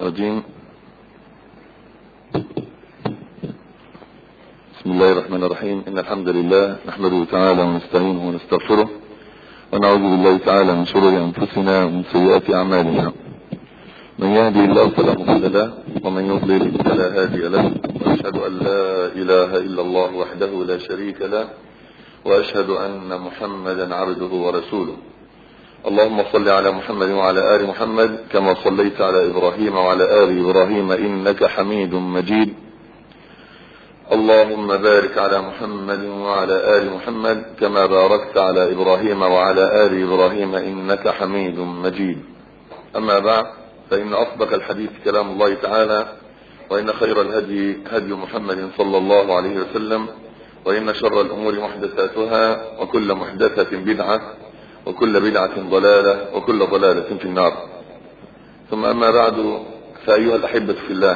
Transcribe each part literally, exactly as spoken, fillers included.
الرجيم. بسم الله الرحمن الرحيم. إن الحمد لله نحمده تعالى ونستعينه ونستغفره ونعوذ بالله تعالى من شرور أنفسنا ومن سيئات أعمالنا. من يهدي الله فلا مضل له ومن يضلل فلا هادي له، وأشهد أن لا إله إلا الله وحده لا شريك له، وأشهد أن محمدا عبده ورسوله. اللهم صل على محمد وعلى آل محمد كما صليت على إبراهيم وعلى آل إبراهيم إنك حميد مجيد. اللهم بارك على محمد وعلى آل محمد كما باركت على إبراهيم وعلى آل إبراهيم إنك حميد مجيد. أما بعد، فإن أصدق الحديث كلام الله تعالى، وإن خير الهدي هدي محمد صلى الله عليه وسلم، وإن شر الأمور محدثاتها، وكل محدثة بدعة، وكل بدعة ضلالة، وكل ضلالة في النار. ثم أما بعد، فأيها الأحبة في الله،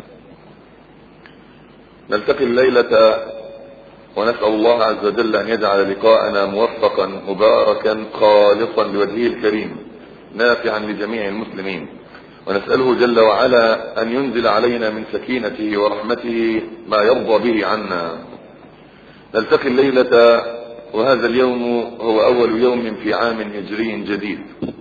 نلتقي الليلة ونسأل الله عز وجل أن يجعل لقاءنا موفقا مباركا خالصا لوجهه الكريم نافعا لجميع المسلمين، ونسأله جل وعلا أن ينزل علينا من سكينته ورحمته ما يرضى به عنا. نلتقي الليلة وهذا اليوم هو أول يوم في عام هجري جديد،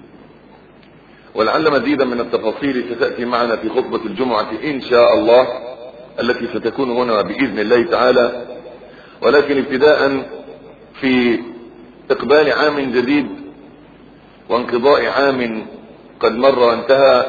ولعل مزيدا من التفاصيل ستأتي معنا في خطبة الجمعة إن شاء الله التي ستكون هنا بإذن الله تعالى. ولكن ابتداء في إقبال عام جديد وانقضاء عام قد مر وانتهى،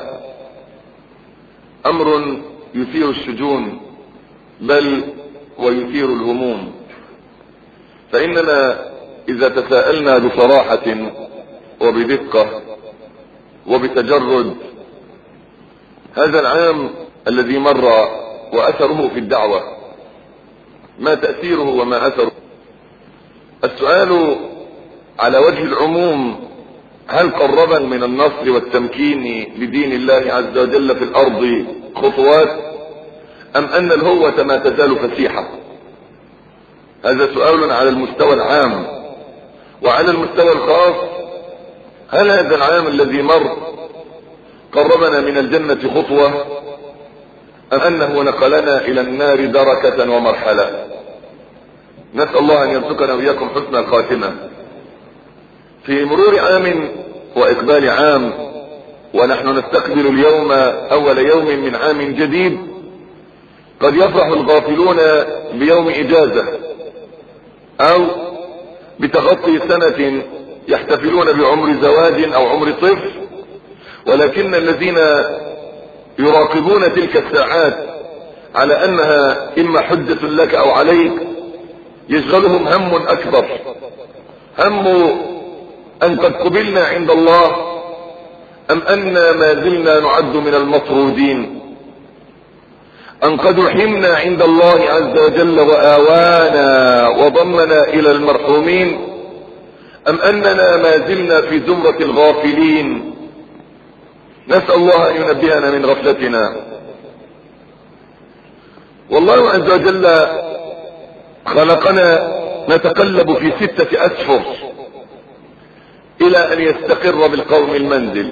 أمر يثير الشجون بل ويثير الهموم. فإننا إذا تساءلنا بصراحة وبدقة وبتجرد، هذا العام الذي مر وأثره في الدعوة، ما تأثيره وما أثره؟ السؤال على وجه العموم: هل قربا من النصر والتمكين لدين الله عز وجل في الأرض خطوات، أم أن الهوة ما تزال فسيحة؟ هذا سؤال على المستوى العام. وعلى المستوى الخاص: هل هذا العام الذي مر قربنا من الجنة خطوة، أم أنه نقلنا إلى النار دركة ومرحلة؟ نسأل الله أن يرزقنا وإياكم حسن الخاتمة. في مرور عام وإقبال عام، ونحن نستقبل اليوم أول يوم من عام جديد، قد يفرح الغافلون بيوم إجازة أو بتغطي سنة يحتفلون بعمر زواج أو عمر طفل، ولكن الذين يراقبون تلك الساعات على أنها إما حجة لك أو عليك يشغلهم هم أكبر، هم أن قد قبلنا عند الله أم أننا ما زلنا نعد من المطرودين، أن قد رحمنا عند الله عز وجل وآوانا وضمنا إلى المرحومين، أم أننا ما زلنا في زمرة الغافلين. نسأل الله أن ينبهنا من غفلتنا. والله عز وجل خلقنا نتقلب في ستة أسفر إلى أن يستقر بالقوم المنزل.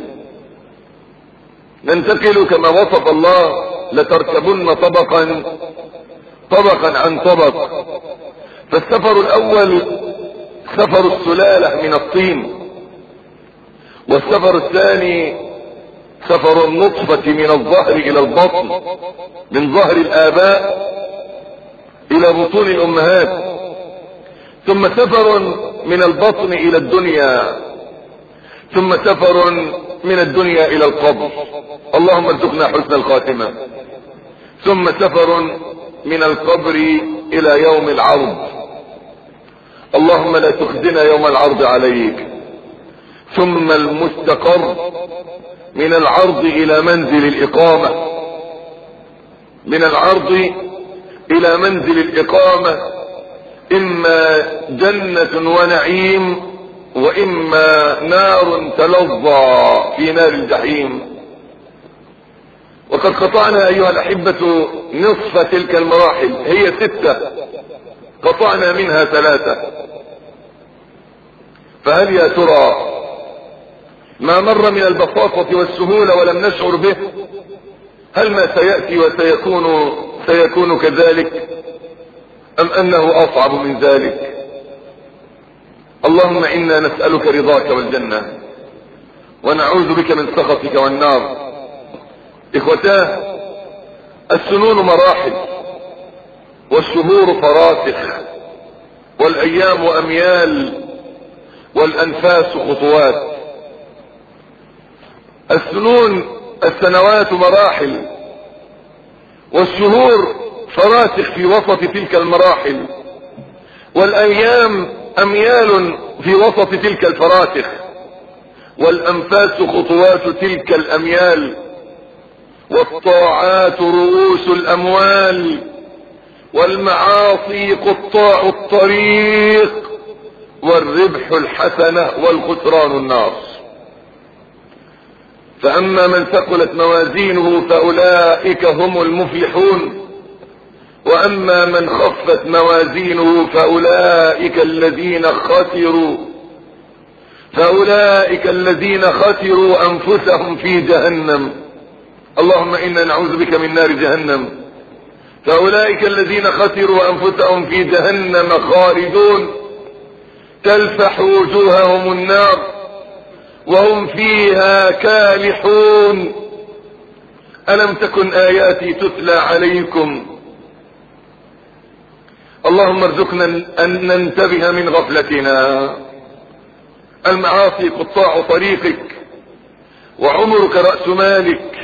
ننتقل كما وصف الله: لتركبن طبقا طبقا عن طبق. فالسفر الأول سفر السلالة من الطين، والسفر الثاني سفر النطفة من الظهر إلى البطن، من ظهر الآباء إلى بطون الأمهات، ثم سفر من البطن إلى الدنيا، ثم سفر من الدنيا إلى القبر. اللهم ارزقنا حسن الخاتمة. ثم سفر من القبر إلى يوم العرض. اللهم لا تخزنا يوم العرض عليك. ثم المستقر من العرض إلى منزل الإقامة، من العرض إلى منزل الإقامة، إما جنة ونعيم، وإما نار تلظى في نار الجحيم. وقد قطعنا أيها الأحبة نصف تلك المراحل، هي ستة، قطعنا منها ثلاثة. فهل يا ترى ما مر من البساطة والسهولة ولم نشعر به هل ما سيأتي وسيكون سيكون كذلك أم أنه أصعب من ذلك؟ اللهم إنا نسألك رضاك والجنة ونعوذ بك من سخطك والنار. إخوتاه، السنون مراحل والشهور فراسخ والأيام أميال والأنفاس خطوات. السنون السنوات مراحل والشهور فراسخ في وسط تلك المراحل والأيام أميال في وسط تلك الفراسخ والأنفاس خطوات تلك الأميال والطاعات رؤوس الأموال والمعاصي قطاع الطريق والربح الحسنة والخسران النار. فأما من ثقلت موازينه فأولئك هم المفلحون، وأما من خفت موازينه فأولئك الذين خسروا فأولئك الذين خسروا أنفسهم في جهنم. اللهم إنا نعوذ بك من نار جهنم. فأولئك الذين خسروا أنفسهم في جهنم خالدون تلفح وجوههم النار وهم فيها كالحون. ألم تكن آياتي تتلى عليكم؟ اللهم ارزقنا أن ننتبه من غفلتنا. المعاصي قطاع طريقك، وعمرك رأس مالك،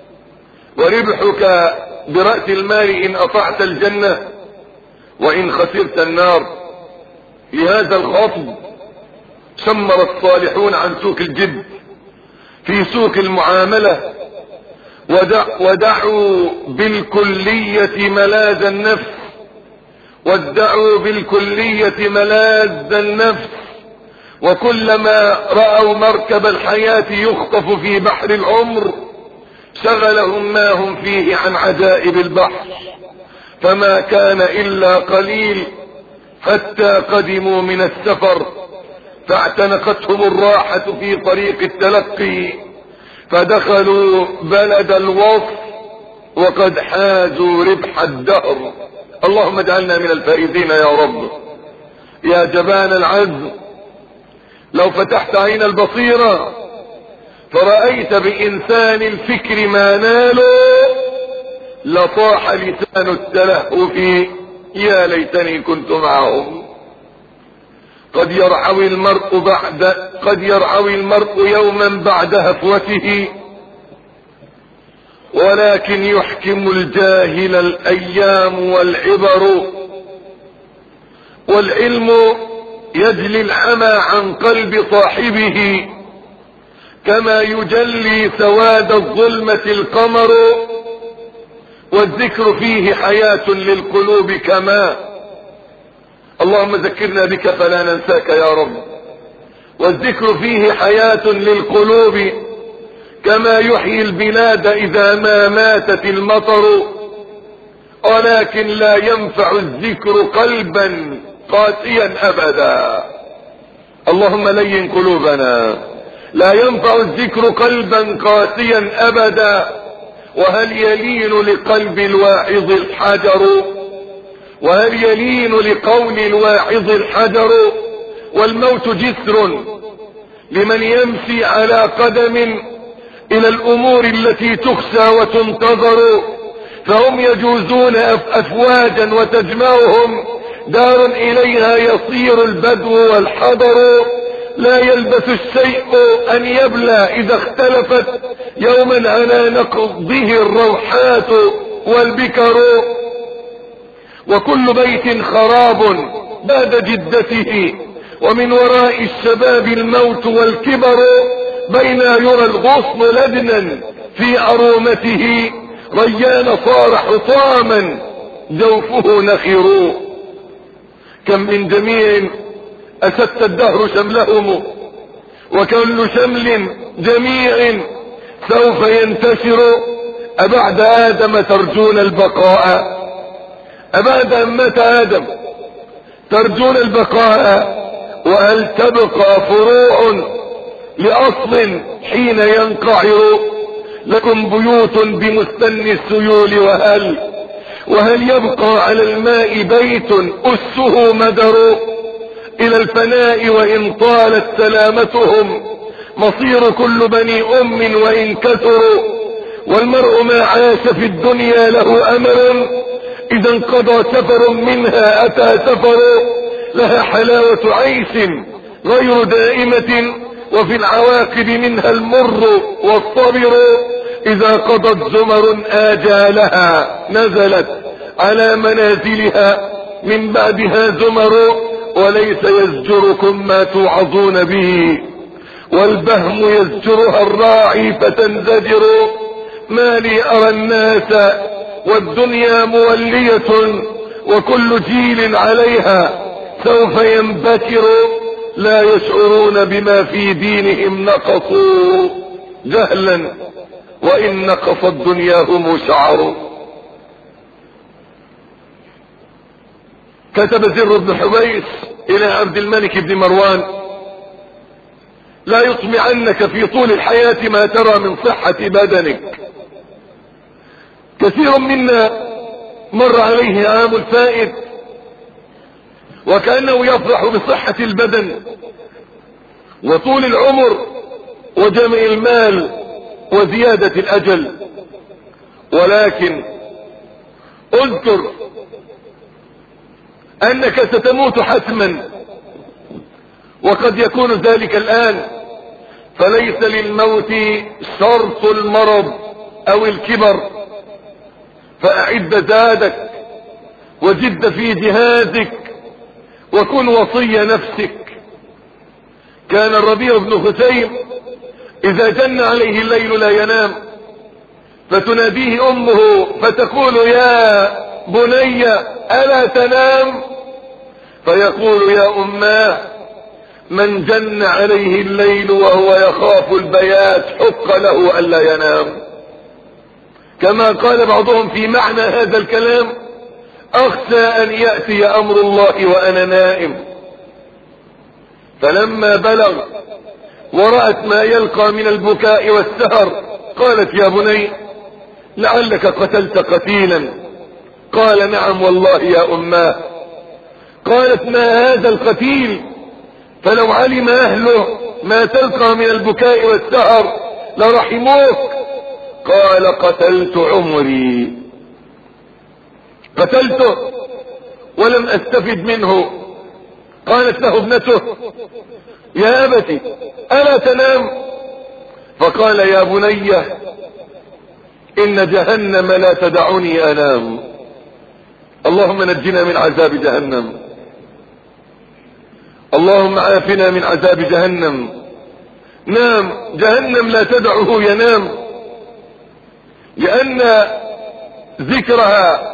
وربحك برأس المال إن أطعت الجنة وإن خسرت النار. لهذا الخطب شمر الصالحون عن سوق الجد في سوق المعاملة، ودع ودعوا بالكلية ملاذ النفس وادعوا بالكلية ملاذ النفس. وكلما رأوا مركب الحياة يخطف في بحر العمر شغلهم ما هم فيه عن عجائب البحر، فما كان إلا قليل حتى قدموا من السفر فاعتنقتهم الراحة في طريق التلقي فدخلوا بلد الوصف وقد حازوا ربح الدهر. اللهم اجعلنا من الفائزين يا رب. يا جبان العزم، لو فتحت عين البصيرة فرأيت بإنسان الفكر ما نالوا لطاح لسان التلهف يا ليتني كنت معهم. قد يرعوي المرء بعد قد يرعوي المرء يوما بعد هفوته، ولكن يحكم الجاهل الأيام والعبر. والعلم يجلي العمى عن قلب صاحبه كما يجلي سواد الظلمة القمر، والذكر فيه حياة للقلوب كما. اللهم ذكرنا بك فلا ننساك يا رب. والذكر فيه حياة للقلوب كما يحيي البلاد إذا ما ماتت المطر، ولكن لا ينفع الذكر قلبا قاسيا أبدا. اللهم لين قلوبنا. لا ينفع الذكر قلبا قاسيا أبدا. وهل يلين لقلب الواعظ الحجر؟ وهل يلين لقول الواعظ الحجر؟ والموت جسر لمن يمشي على قدم إلى الأمور التي تخشى وتنتظر، فهم يجوزون أفواجا وتجمعهم دار إليها يصير البدو والحضر. لا يلبث الشيء أن يبلى إذا اختلفت يوما على نقضه الروحات والبكر. وكل بيت خراب بعد جدته، ومن وراء الشباب الموت والكبر. بين يرى الغصن لدنا في أرومته، ريان صار حطاما جوفه نخر. كم من جميع أسدت الدهر شملهم، وكل شمل جميع سوف ينتشر. أبعد آدم ترجون البقاء؟ أبعد أمة آدم ترجون البقاء؟ وهل تبقى فروع لأصل حين ينقعر؟ لكم بيوت بمستن السيول وهل وهل يبقى على الماء بيت أسه مدر إلى الفناء وإن طالت سلامتهم مصير كل بني أم وإن كثروا والمرء ما عاش في الدنيا له أمل إذا انقضى سفر منها أتى سفر لها حلاوة عيش غير دائمة وفي العواقب منها المر والصبر إذا قضت زمر آجالها نزلت على منازلها من بعدها زمر وليس يزجركم ما توعظون به والبهم يزجرها الراعي فتنزجر ما لي أرى الناس والدنيا مولية وكل جيل عليها سوف ينبتر لا يشعرون بما في دينهم نقصوا جهلا وإن نقصت دنياهم شعروا. كتب زر بن حبيس إلى عبد الملك بن مروان لا يطمعنك في طول الحياة ما ترى من صحة بدنك. كثير منا مر عليه عام الفائت وكأنه يفرح بصحة البدن وطول العمر وجمع المال وزيادة الأجل، ولكن اذكر أنك ستموت حتما وقد يكون ذلك الآن، فليس للموت شرط المرض أو الكبر، فأعد زادك وجد في جهازك وكن وصي نفسك. كان الربيع بن خثيم إذا جن عليه الليل لا ينام فتناديه أمه فتقول يا بني ألا تنام؟ فيقول يا أماه من جن عليه الليل وهو يخاف البيات حق له ألا ينام. كما قال بعضهم في معنى هذا الكلام أخشى أن يأتي أمر الله وأنا نائم. فلما بلغ ورأت ما يلقى من البكاء والسهر قالت يا بني لعلك قتلت قتيلا. قال نعم والله يا أماه. قالت ما هذا القتيل؟ فلو علم أهله ما تلقى من البكاء والسهر لرحموك. قال قتلت عمري، قتلته ولم أستفد منه. قالت له ابنته يا أبتي ألا تنام؟ فقال يا بني إن جهنم لا تدعني أنام. اللهم نجنا من عذاب جهنم، اللهم عافنا من عذاب جهنم. نام، جهنم لا تدعه ينام، لأن ذكرها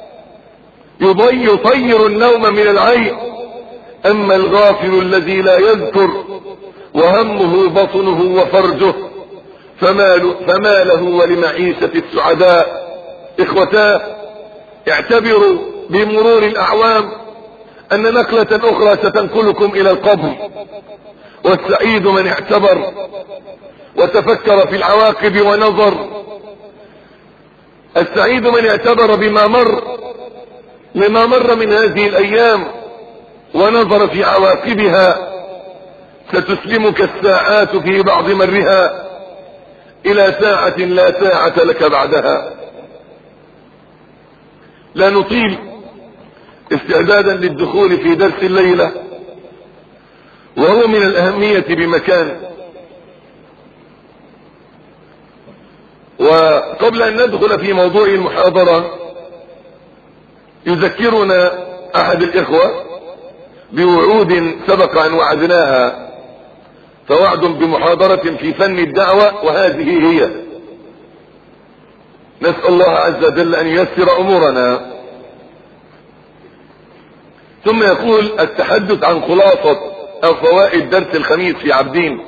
يطير النوم من العين. أما الغافل الذي لا يذكر وهمه بطنه وفرجه فما فما له ولمعيشة السعداء. إخوتاه اعتبروا بمرور الأعوام أن نقلة أخرى ستنقلكم إلى القبر، والسعيد من اعتبر وتفكر في العواقب ونظر. السعيد من اعتبر بما مر لما مر من هذه الأيام ونظر في عواقبها. ستسلمك الساعات في بعض مرها إلى ساعة لا ساعة لك بعدها. لا نطيل استعدادا للدخول في درس الليلة، وهو من الأهمية بمكان. وقبل أن ندخل في موضوع المحاضرة يذكرنا أحد الإخوة بوعود سبق أن وعدناها، فوعد بمحاضرة في فن الدعوة، وهذه هي. نسأل الله عز وجل أن ييسر أمورنا. ثم يقول التحدث عن خلاصة أو فوائد درس الخميس في عابدين.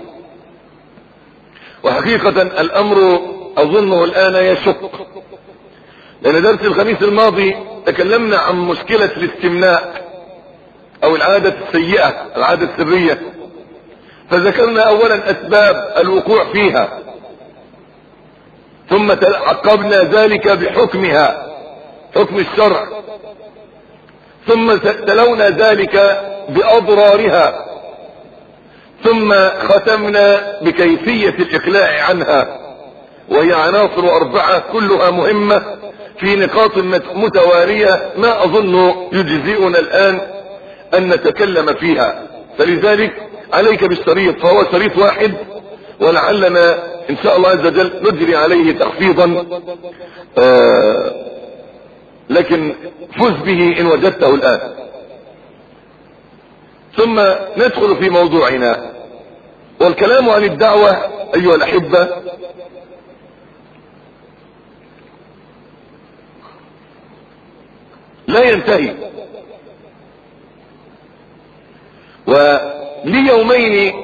وحقيقة الأمر أظنه الآن يشق، لأن درس الخميس الماضي تكلمنا عن مشكلة الاستمناء أو العادة السيئة، العادة السرية، فذكرنا أولا أسباب الوقوع فيها، ثم عقبنا ذلك بحكمها، حكم الشرع، ثم تلونا ذلك بأضرارها، ثم ختمنا بكيفية الإقلاع عنها، وهي عناصر أربعة كلها مهمة في نقاط متوارية ما أظن يجزئنا الآن أن نتكلم فيها. فلذلك عليك بالشريط، فهو شريط واحد، ولعلنا إن شاء الله عز وجل نجري عليه تخفيضا، آه لكن فز به إن وجدته الآن. ثم ندخل في موضوعنا، والكلام عن الدعوة أيها الأحبة لا ينتهي. ولي يومين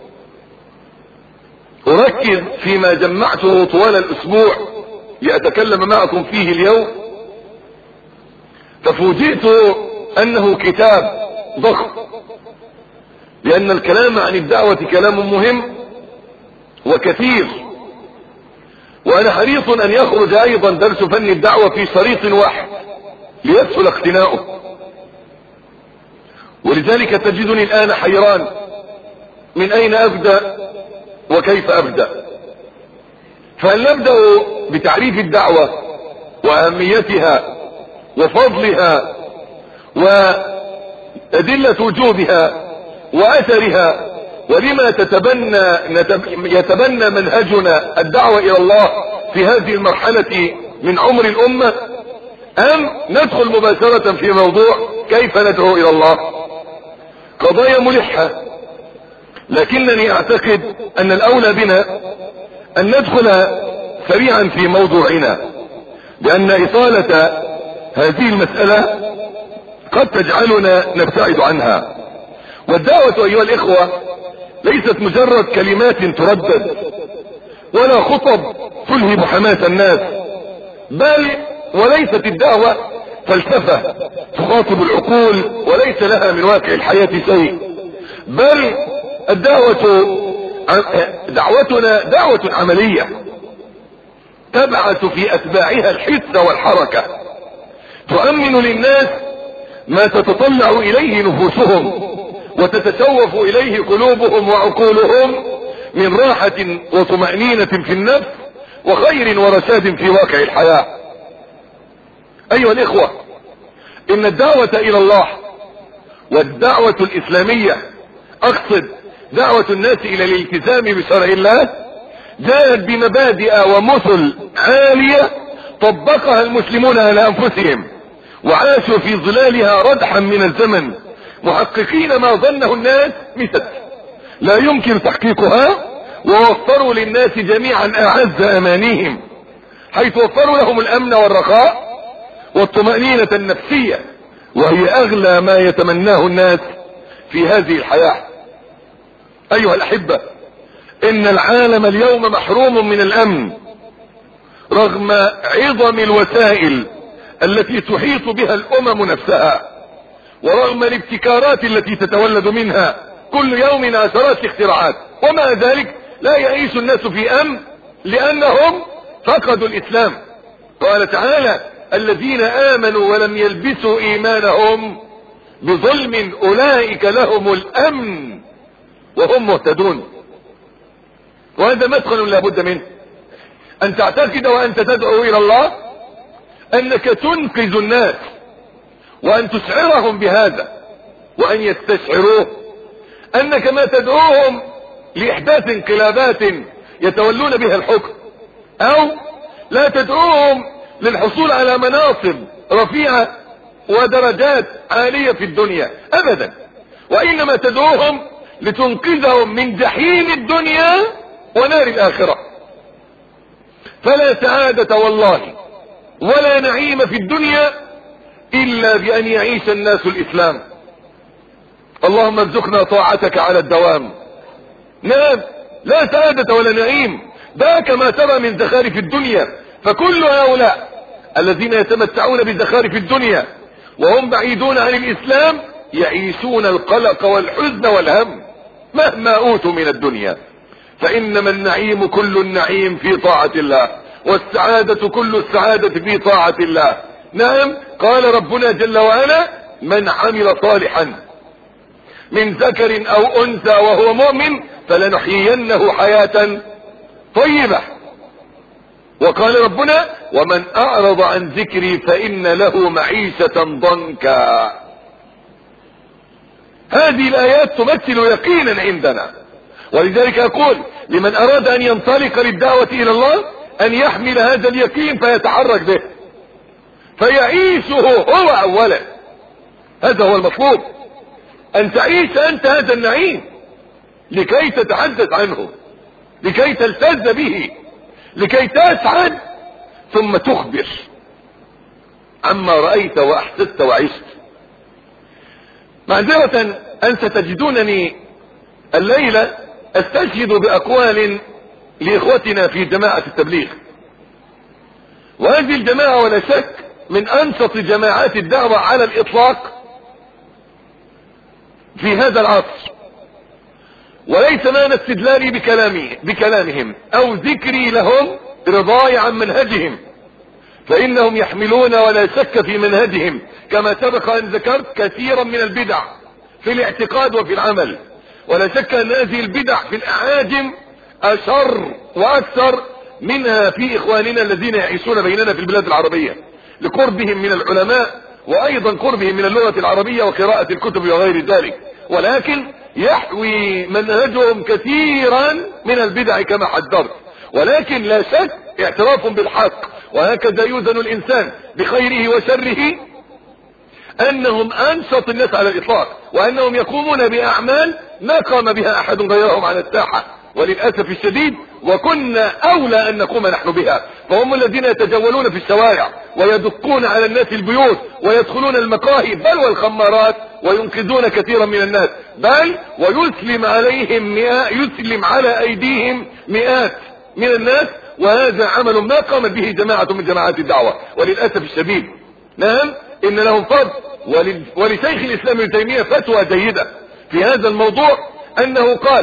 أركز فيما جمعته طوال الأسبوع لأتكلم معكم فيه اليوم، ففوجئت أنه كتاب ضخم، لأن الكلام عن الدعوة كلام مهم وكثير، وأنا حريص أن يخرج أيضا درس فن الدعوة في شريط واحد ليسهل اقتناؤه. ولذلك تجدني الآن حيران من أين أبدأ وكيف أبدأ. فهل نبدأ بتعريف الدعوة وأهميتها وفضلها وأدلة وجوبها وأثرها، ولما تتبنى يتبنى منهجنا الدعوة إلى الله في هذه المرحلة من عمر الأمة، أم ندخل مباشرة في موضوع كيف ندعو إلى الله؟ قضايا ملحة، لكنني أعتقد أن الأولى بنا أن ندخل سريعا في موضوعنا، لأن إطالة هذه المسألة قد تجعلنا نبتعد عنها. والدعوة أيها الإخوة ليست مجرد كلمات تردد ولا خطب تلهب حماس الناس، بل وليست الدعوة فلسفة تخاطب العقول وليس لها من واقع الحياة شيء، بل الدعوة دعوتنا دعوة عملية تبعث في أتباعها الحس والحركة، تؤمن للناس ما تتطلع إليه نفوسهم وتتشوف إليه قلوبهم وعقولهم من راحة وطمأنينة في النفس وخير ورشاد في واقع الحياة. أيها الإخوة، إن الدعوة إلى الله والدعوة الإسلامية، أقصد دعوة الناس إلى الالتزام بشرع الله، جاءت بمبادئ ومثل عالية طبقها المسلمون على أنفسهم وعاشوا في ظلالها ردحا من الزمن، محققين ما ظنه الناس مثل لا يمكن تحقيقها، ووفروا للناس جميعا أعز أمانيهم، حيث وفروا لهم الأمن والرخاء والطمأنينة النفسية، وهي أغلى ما يتمناه الناس في هذه الحياة. أيها الأحبة، إن العالم اليوم محروم من الأمن رغم عظم الوسائل التي تحيط بها الأمم نفسها، ورغم الابتكارات التي تتولد منها كل يوم عشرات اختراعات، ومع ذلك لا يعيش الناس في أمن لأنهم فقدوا الإسلام. قال تعالى: الذين آمنوا ولم يلبسوا إيمانهم بظلم أولئك لهم الأمن وهم مهتدون. وهذا مدخل لا بد منه، أن تعتقد وأنت تدعو إلى الله أنك تنقذ الناس، وأن تشعرهم بهذا، وأن يستشعروه أنك ما تدعوهم لإحداث انقلابات يتولون بها الحكم، أو لا تدعوهم للحصول على مناصب رفيعة ودرجات عالية في الدنيا أبدا، وإنما تدعوهم لتنقذهم من جحيم الدنيا ونار الآخرة. فلا سعادة والله ولا نعيم في الدنيا إلا بأن يعيش الناس الإسلام. اللهم ارزقنا طاعتك على الدوام. نعم، لا سعادة ولا نعيم، ذاك ما ترى من زخارف الدنيا. فكل هؤلاء الذين يتمتعون بزخارف الدنيا وهم بعيدون عن الإسلام يعيشون القلق والحزن والهم مهما أوتوا من الدنيا، فإنما النعيم كل النعيم في طاعة الله. والسعادة كل السعادة في طاعة الله. نعم، قال ربنا جل وعلا: من عمل صالحا من ذكر او انثى وهو مؤمن فلنحيينه حياة طيبة. وقال ربنا: ومن اعرض عن ذكري فان له معيشة ضنكا. هذه الايات تمثل يقينا عندنا، ولذلك اقول لمن اراد ان ينطلق للدعوة الى الله ان يحمل هذا اليقين فيتحرك به، فيعيشه هو اولا. هذا هو المطلوب، ان تعيش انت هذا النعيم لكي تتحدث عنه، لكي تلتذ به، لكي تسعد، ثم تخبر عما رأيت واحسست وعشت. معذرة ان ستجدونني الليلة استشهد باقوال لاخوتنا في جماعة التبليغ، وهذه الجماعة ولا شك من انشط جماعات الدعوة على الاطلاق في هذا العصر، وليس معنى استدلالي بكلامي بكلامهم او ذكري لهم رضاي عن منهجهم، فانهم يحملون ولا شك في منهجهم كما سبق ان ذكرت كثيرا من البدع في الاعتقاد وفي العمل، ولا شك ان هذه البدع في الاعاجم اشر واكثر منها في اخواننا الذين يعيشون بيننا في البلاد العربية لقربهم من العلماء، وايضا قربهم من اللغة العربية وقراءة الكتب وغير ذلك، ولكن يحوي منهجهم كثيرا من البدع كما حذرت. ولكن لا شك اعتراف بالحق، وهكذا يوزن الانسان بخيره وشره، انهم انشط الناس على الاطلاق، وانهم يقومون باعمال ما قام بها احد غيرهم على الساحة، وللاسف الشديد وكنا اولى ان نقوم نحن بها. فهم الذين يتجولون في الشوارع ويدقون على الناس البيوت ويدخلون المقاهي بل والخمارات وينقذون كثيرا من الناس، بل ويسلم عليهم مئات يسلم على ايديهم مئات من الناس، وهذا عمل ما قامت به جماعة من جماعات الدعوة وللاسف الشديد. نعم، ان لهم فضل، ولشيخ الاسلام ابن تيمية فتوى جيدة في هذا الموضوع، انه قال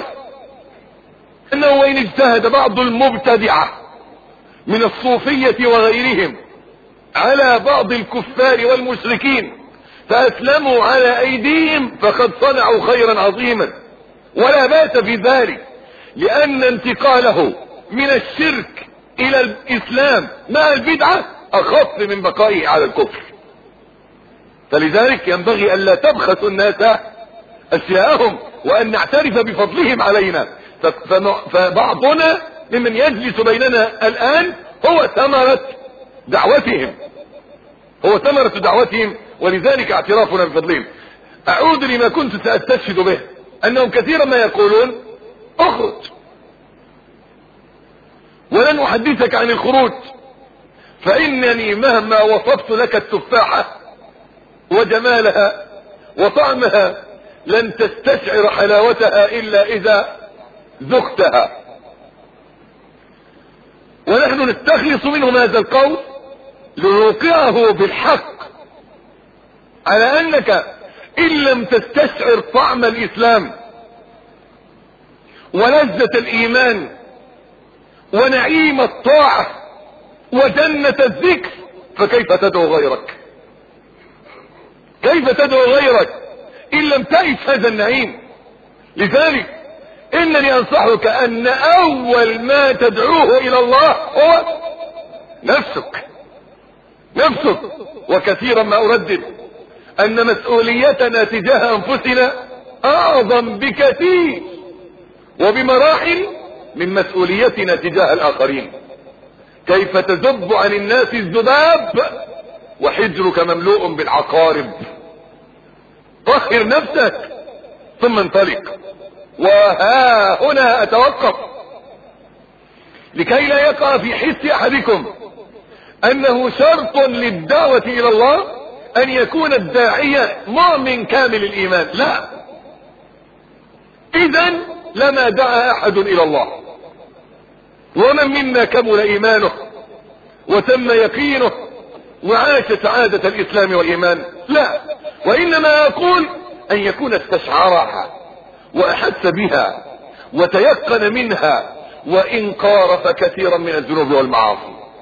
انه وان اجتهد بعض المبتدعة من الصوفية وغيرهم على بعض الكفار والمشركين فاسلموا على ايديهم فقد صنعوا خيرا عظيما، ولا باس في ذلك، لان انتقاله من الشرك الى الاسلام مع البدعة اخف من بقائه على الكفر. فلذلك ينبغي ان لا تبخسوا الناس اشياءهم، وان نعترف بفضلهم علينا. فبعضنا ممن يجلس بيننا الان هو ثمرة دعوتهم هو ثمرة دعوتهم ولذلك اعترافنا بفضلهم. اعود لما كنت سأستشهد به، انهم كثيرا ما يقولون اخرج، ولن احدثك عن الخروج، فانني مهما وصفت لك التفاحة وجمالها وطعمها لن تستشعر حلاوتها الا اذا ذقتها. ونحن نستخلص منهم هذا القول لنوقعه بالحق على انك ان لم تستشعر طعم الاسلام ولذة الايمان ونعيم الطاعة وجنة الذكر فكيف تدعو غيرك؟ كيف تدعو غيرك ان لم تعيش هذا النعيم؟ لذلك انني انصحك ان اول ما تدعوه الى الله هو نفسك نفسك وكثيرا ما اردد ان مسؤوليتنا تجاه انفسنا اعظم بكثير وبمراحل من مسؤوليتنا تجاه الاخرين. كيف تذب عن الناس الذباب وحجرك مملوء بالعقارب؟ طهر نفسك ثم انطلق. وها هنا اتوقف لكي لا يقع في حس احدكم انه شرط للدعوة الى الله ان يكون الداعية مؤمن كامل الايمان، لا، اذا لما دعا احد الى الله. ومن منا كمل ايمانه وتم يقينه وعاش سعادة الاسلام والايمان؟ لا، وانما يقول ان يكون استشعرها واحس بها وتيقن منها وان قارف كثيرا من الذنوب والمعاصي.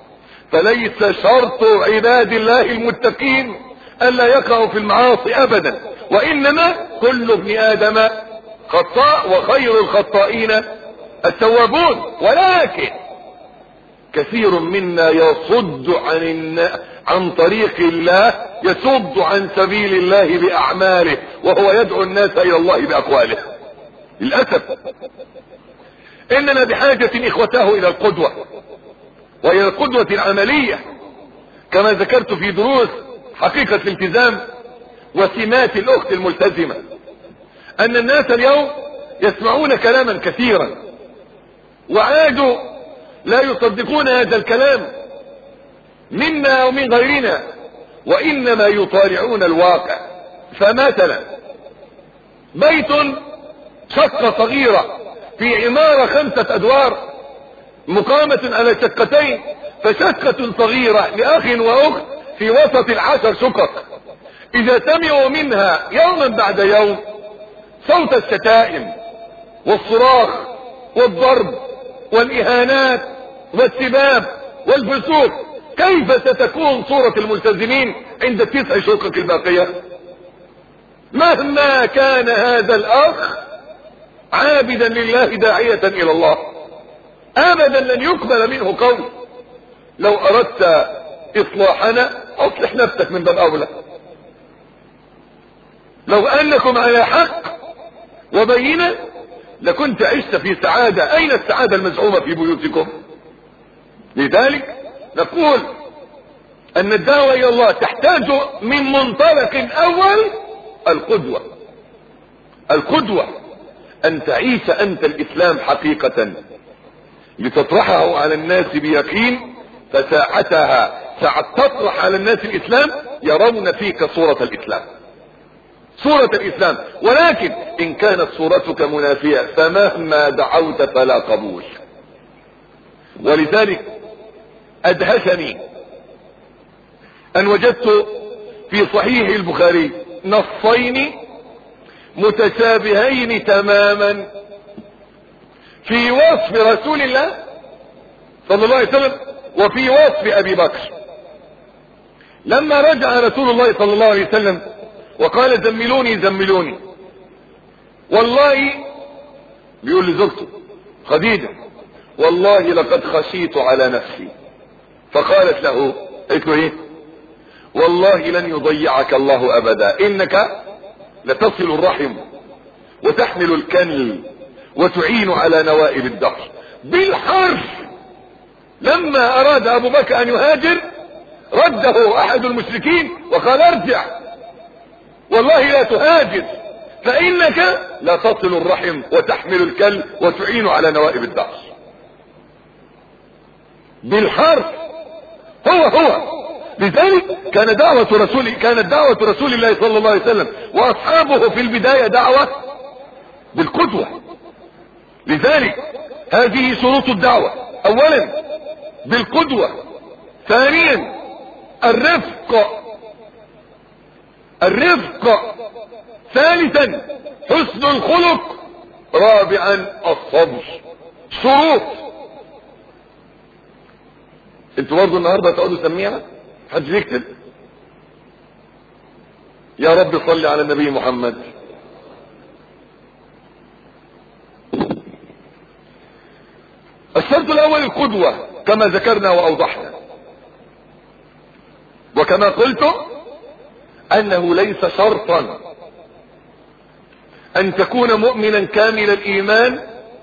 فليس شرط عباد الله المتقين ألا يقعوا في المعاصي أبدا، وإنما كل ابن آدم خطاء وخير الخطائين التوابون، ولكن كثير منا يصد عن النا... عن طريق الله، يصد عن سبيل الله بأعماله، وهو يدعو الناس إلى الله بأقواله. للأسف إننا بحاجة إخوته إلى القدوة، وإلى القدوة العملية، كما ذكرت في دروس حقيقة الالتزام وسمات الأخت الملتزمة، أن الناس اليوم يسمعون كلاما كثيرا وعادوا لا يصدقون هذا الكلام منا ومن غيرنا، وإنما يطالعون الواقع. فمثلا بيت شقة صغيرة في عمارة خمسة أدوار مقامة على شقتين، فشقة صغيرة لأخ وأخت في وسط العشر شقق، إذا سمعوا منها يوما بعد يوم صوت الشتائم والصراخ والضرب والإهانات والسباب والفسوق، كيف ستكون صورة الملتزمين عند التسع شقق الباقية؟ مهما كان هذا الأخ عابدا لله داعية إلى الله، أبدا لن يقبل منه قول. لو أردت إصلاحنا أصلح نفسك من باب أولى. لو أنكم على حق وبينة لكنت عشت في سعادة. أين السعادة المزعومة في بيوتكم؟ لذلك نقول أن الدعوة إلى الله تحتاج من منطلق أول القدوة. القدوة أن تعيش أنت الإسلام حقيقة لتطرحه على الناس بيقين، فساعتها ساعة تطرح على الناس الإسلام يرون فيك صورة الإسلام، صورة الإسلام. ولكن إن كانت صورتك منافية فمهما دعوت فلا قبول. ولذلك أدهشني أن وجدت في صحيح البخاري نصين متشابهين تماما في وصف رسول الله صلى الله عليه وسلم وفي وصف أبي بكر. لما رجع رسول الله صلى الله عليه وسلم وقال زملوني زملوني، والله بيقول لزوجته خديجة والله لقد خشيت على نفسي، فقالت له قالت له ايه؟ والله لن يضيعك الله ابدا، انك لتصل الرحم وتحمل الكل وتعين على نوائب الدهر. بالحرف لما اراد ابو بكر ان يهاجر رده احد المشركين وقال ارجع، والله لا تهاجر فانك لا تصل الرحم وتحمل الكل وتعين على نوائب الدهر. بالحرف هو هو. لذلك كان دعوة رسول كانت دعوة رسول الله صلى الله عليه وسلم واصحابه في البداية دعوة بالقدوة. لذلك هذه شروط الدعوة: اولا بالقدوة، ثانيا الرفق الرفق ثالثا حسن الخلق، رابعا الصبر. شروط. انتوا برضو النهارده تقعدوا سميها حد يكتب يا رب صل على النبي محمد. الشرط الاول القدوة كما ذكرنا واوضحنا، وكما قلت انه ليس شرطا ان تكون مؤمنا كامل الايمان،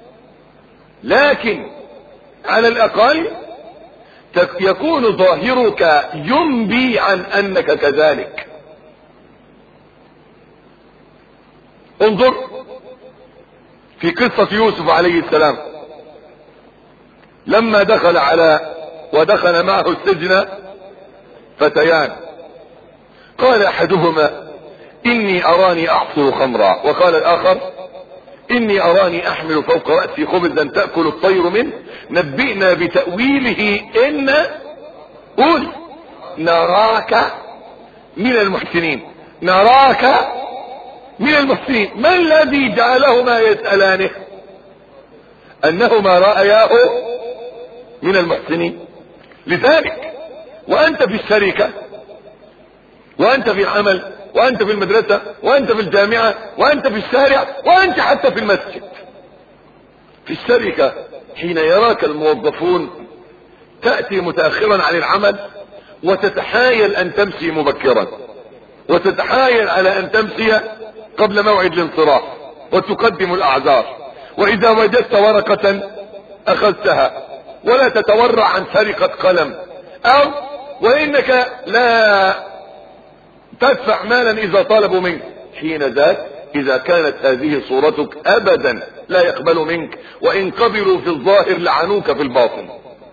لكن على الاقل يكون ظاهرك ينبي عن انك كذلك. انظر في قصة يوسف عليه السلام لما دخل على ودخل معه السجن فتيان، قال احدهما اني اراني اعصر خمرا، وقال الاخر اني اراني احمل فوق رأسي خبزا تأكل الطير منه، نبئنا بتأويله ان قل نراك من المحسنين. نراك من المحسنين، ما الذي جعلهما يسألانه؟ انهما رأياه من المحسنين. لذلك وانت في الشركة، وانت في العمل، وانت في المدرسة، وانت في الجامعة، وانت في الشارع، وانت حتى في المسجد. في الشركة حين يراك الموظفون تأتي متأخرا عن العمل وتتحايل ان تمشي مبكرا، وتتحايل على ان تمشي قبل موعد الانصراف، وتقدم الاعذار، واذا وجدت ورقة اخذتها، ولا تتورع عن سرقة قلم، او وانك لا تدفع مالا اذا طالبوا منك. حين ذاك اذا كانت هذه صورتك ابدا لا يقبل منك، وان قبلوا في الظاهر لعنوك في الباطن.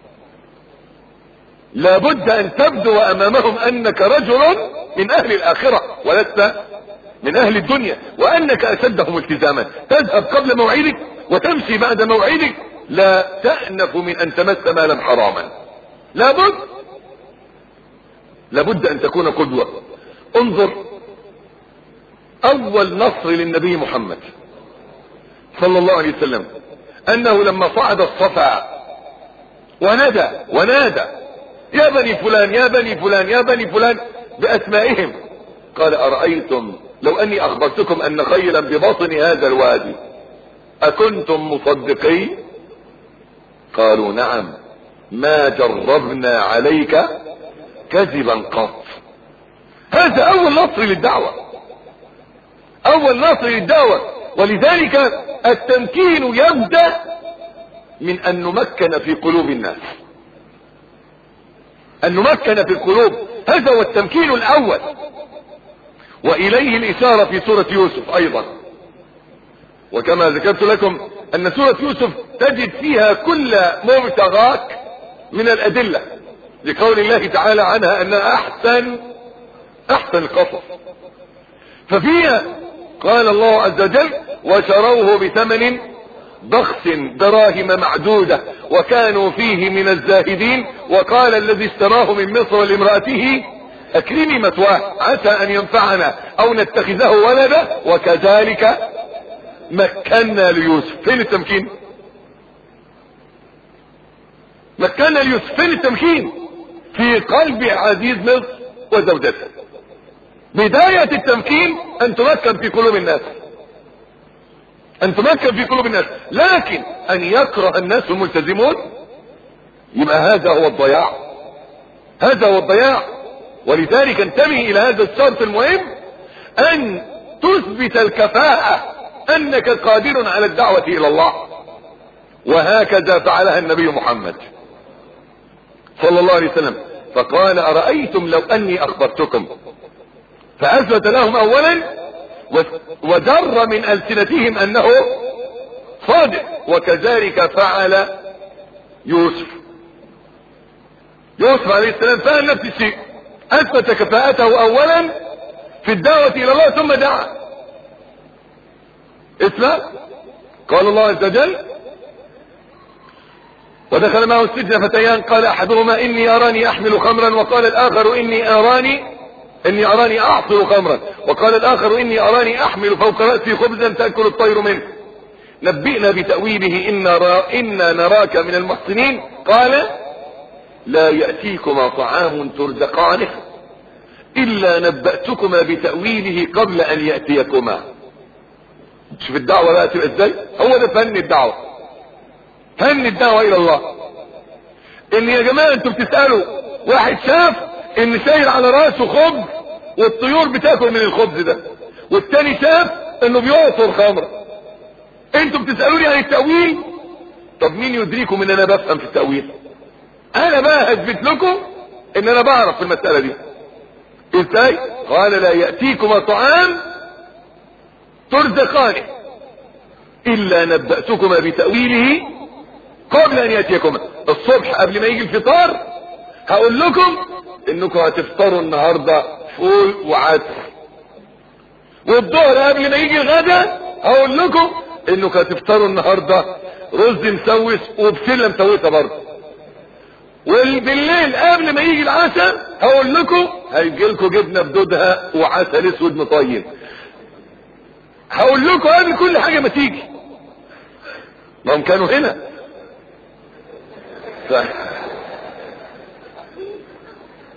لابد ان تبدو امامهم انك رجل من اهل الاخرة ولست من اهل الدنيا، وانك اشدهم التزاما. تذهب قبل موعدك وتمشي بعد موعدك، لا تأنف من ان تمس مالا حراما. لابد لابد ان تكون قدوة. انظر اول نصر للنبي محمد صلى الله عليه وسلم، انه لما صعد الصفا ونادى ونادى يا بني فلان يا بني فلان يا بني فلان باسمائهم، قال ارايتم لو اني اخبرتكم ان خيلا ببطن هذا الوادي اكنتم مصدقين؟ قالوا نعم ما جربنا عليك كذبا قط. هذا اول نصر للدعوة، اول نصر للدعوة. ولذلك التمكين يبدأ من ان نمكن في قلوب الناس، ان نمكن في القلوب. هذا هو التمكين الاول، واليه الاشارة في سورة يوسف ايضا. وكما ذكرت لكم ان سورة يوسف تجد فيها كل مبتغاك من الادلة، لقول الله تعالى عنها انها احسن احسن القصص. ففيها قال الله عز وجل وشروه بثمن بخس دراهم معدودة وكانوا فيه من الزاهدين، وقال الذي اشتراه من مصر لامرأته اكرمي مثواه عسى ان ينفعنا او نتخذه ولدا وكذلك مكنا ليوسف. فين التمكين؟ مكنا ليوسف. فين التمكين؟ في قلب عزيز مصر وزوجته. بداية التمكين ان تمكن في قلوب الناس، ان تمكن في قلوب الناس. لكن ان يكره الناس الملتزمون يبقى هذا هو الضياع، هذا هو الضياع. ولذلك انتبه الى هذا الشرط المهم، ان تثبت الكفاءة انك قادر على الدعوة الى الله. وهكذا فعلها النبي محمد صلى الله عليه وسلم، فقال ارايتم لو اني اخبرتكم، فاثبت لهم اولا وجر من السنتهم انه صادق. وكذلك فعل يوسف. يوسف عليه السلام فعل نفس الشيء، اثبت كفاءته اولا في الدعوة الى الله ثم دعا. اسمع قال الله عز وجل ودخل معه السجن فتيان قال احدهما اني اراني احمل خمرا وقال الاخر اني اراني اني اراني اعصر خمرا وقال الاخر اني اراني احمل فوق رأسي خبزا تأكل الطير منه نبئنا بتأويله إنا, إنا نراك من المحسنين. قال لا يأتيكما طعام ترزقانه إلا نبأتكما بتأويله قبل أن يأتيكما. شوف الدعوة لا تبقى ازاي. هو ده فن الدعوة، فن الدعوة إلى الله. إن يا جماعة انتم بتسألوا واحد شاف إن شايل على رأسه خبز والطيور بتاكل من الخبز ده، والتاني شاف إنه بيعصر خمر. انتم بتسألوني عن التأويل، طب مين يدريكم ان انا بفهم في التأويل؟ انا بقى هثبت لكم ان انا بعرف في المسألة دي. ازاي؟ قال لا يأتيكما طعام ترزقانه الا نبأتكما بتأويله قبل ان يأتيكما. الصبح قبل ما يجي الفطار هقول لكم انكم هتفطروا النهاردة فول وعدس، والظهر قبل ما يجي الغدا هقول لكم انك هتفطروا النهاردة رز مسوس وبسلة مسوسة برضه، وبالليل قبل ما يجي العشاء هقول لكم هيجي لكم جبنة بدودها وعسل اسود مطين. هقول لكم قبل كل حاجة ما تيجي. ما هم كانوا هنا. ف...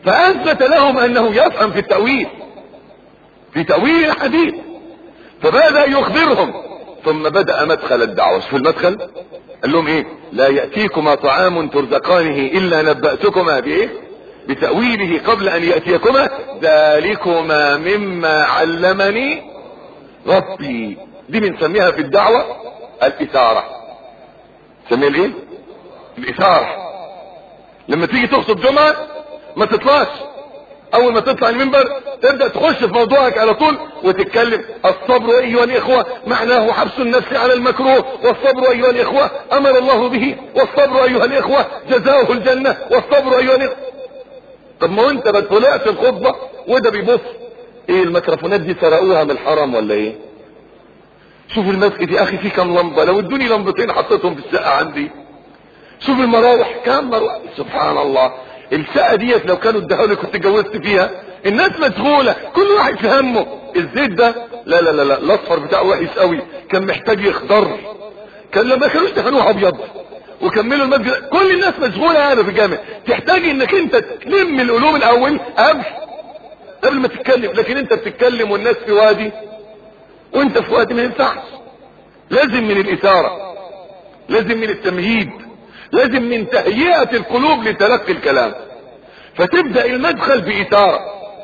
فاثبت لهم انه يفهم في التأويل، في تأويل الحديث، فبدأ يخبرهم. ثم بدأ مدخل الدعوة. في المدخل قال لهم ايه؟ لا يأتيكما طعام ترزقانه الا نبأتكما بايه؟ بتأويله قبل ان يأتيكما، ذلكما مما علمني ربي. دي بنسميها في الدعوة الإثارة. سميها الايه؟ الإثارة. لما تيجي تخطب جمعة ما تطلعش اول ما تطلع المنبر تبدأ تخش في موضوعك على طول وتتكلم. الصبر ايها الاخوة معناه حبس النفس على المكروه، والصبر ايها الاخوة امر الله به، والصبر ايها الاخوة جزاؤه الجنة، والصبر ايها الاخوة. طب ما انت طلعت الخطبة وده بيبص ايه؟ الميكروفونات دي سرقوها من الحرم ولا ايه؟ شوف المسجد يا اخي فيه كام لمبة، لو ادوني لمبتين حطيتهم في الشقة عندي. شوف المراوح كام مروح، سبحان الله. الشقة ديت لو كانوا اداها لي كنت اتجوزت فيها. الناس مشغولة كل واحد في همه. الزيت ده لا لا لا لا الاصفر بتاعه وحش قوي، كان محتاج يخضر. كان لما كانوش دهنوه ابيض وكملوا المسجد. كل الناس مشغولة يعني في الجامع. تحتاج انك انت تلم القلوب الاول قبل قبل ما تتكلم. لكن انت بتتكلم والناس في وادي وانت في وادي، ما ينفعش. لازم من الاثارة، لازم من التمهيد، لازم من تهيئة القلوب لتلقي الكلام. فتبدأ المدخل بإثارة.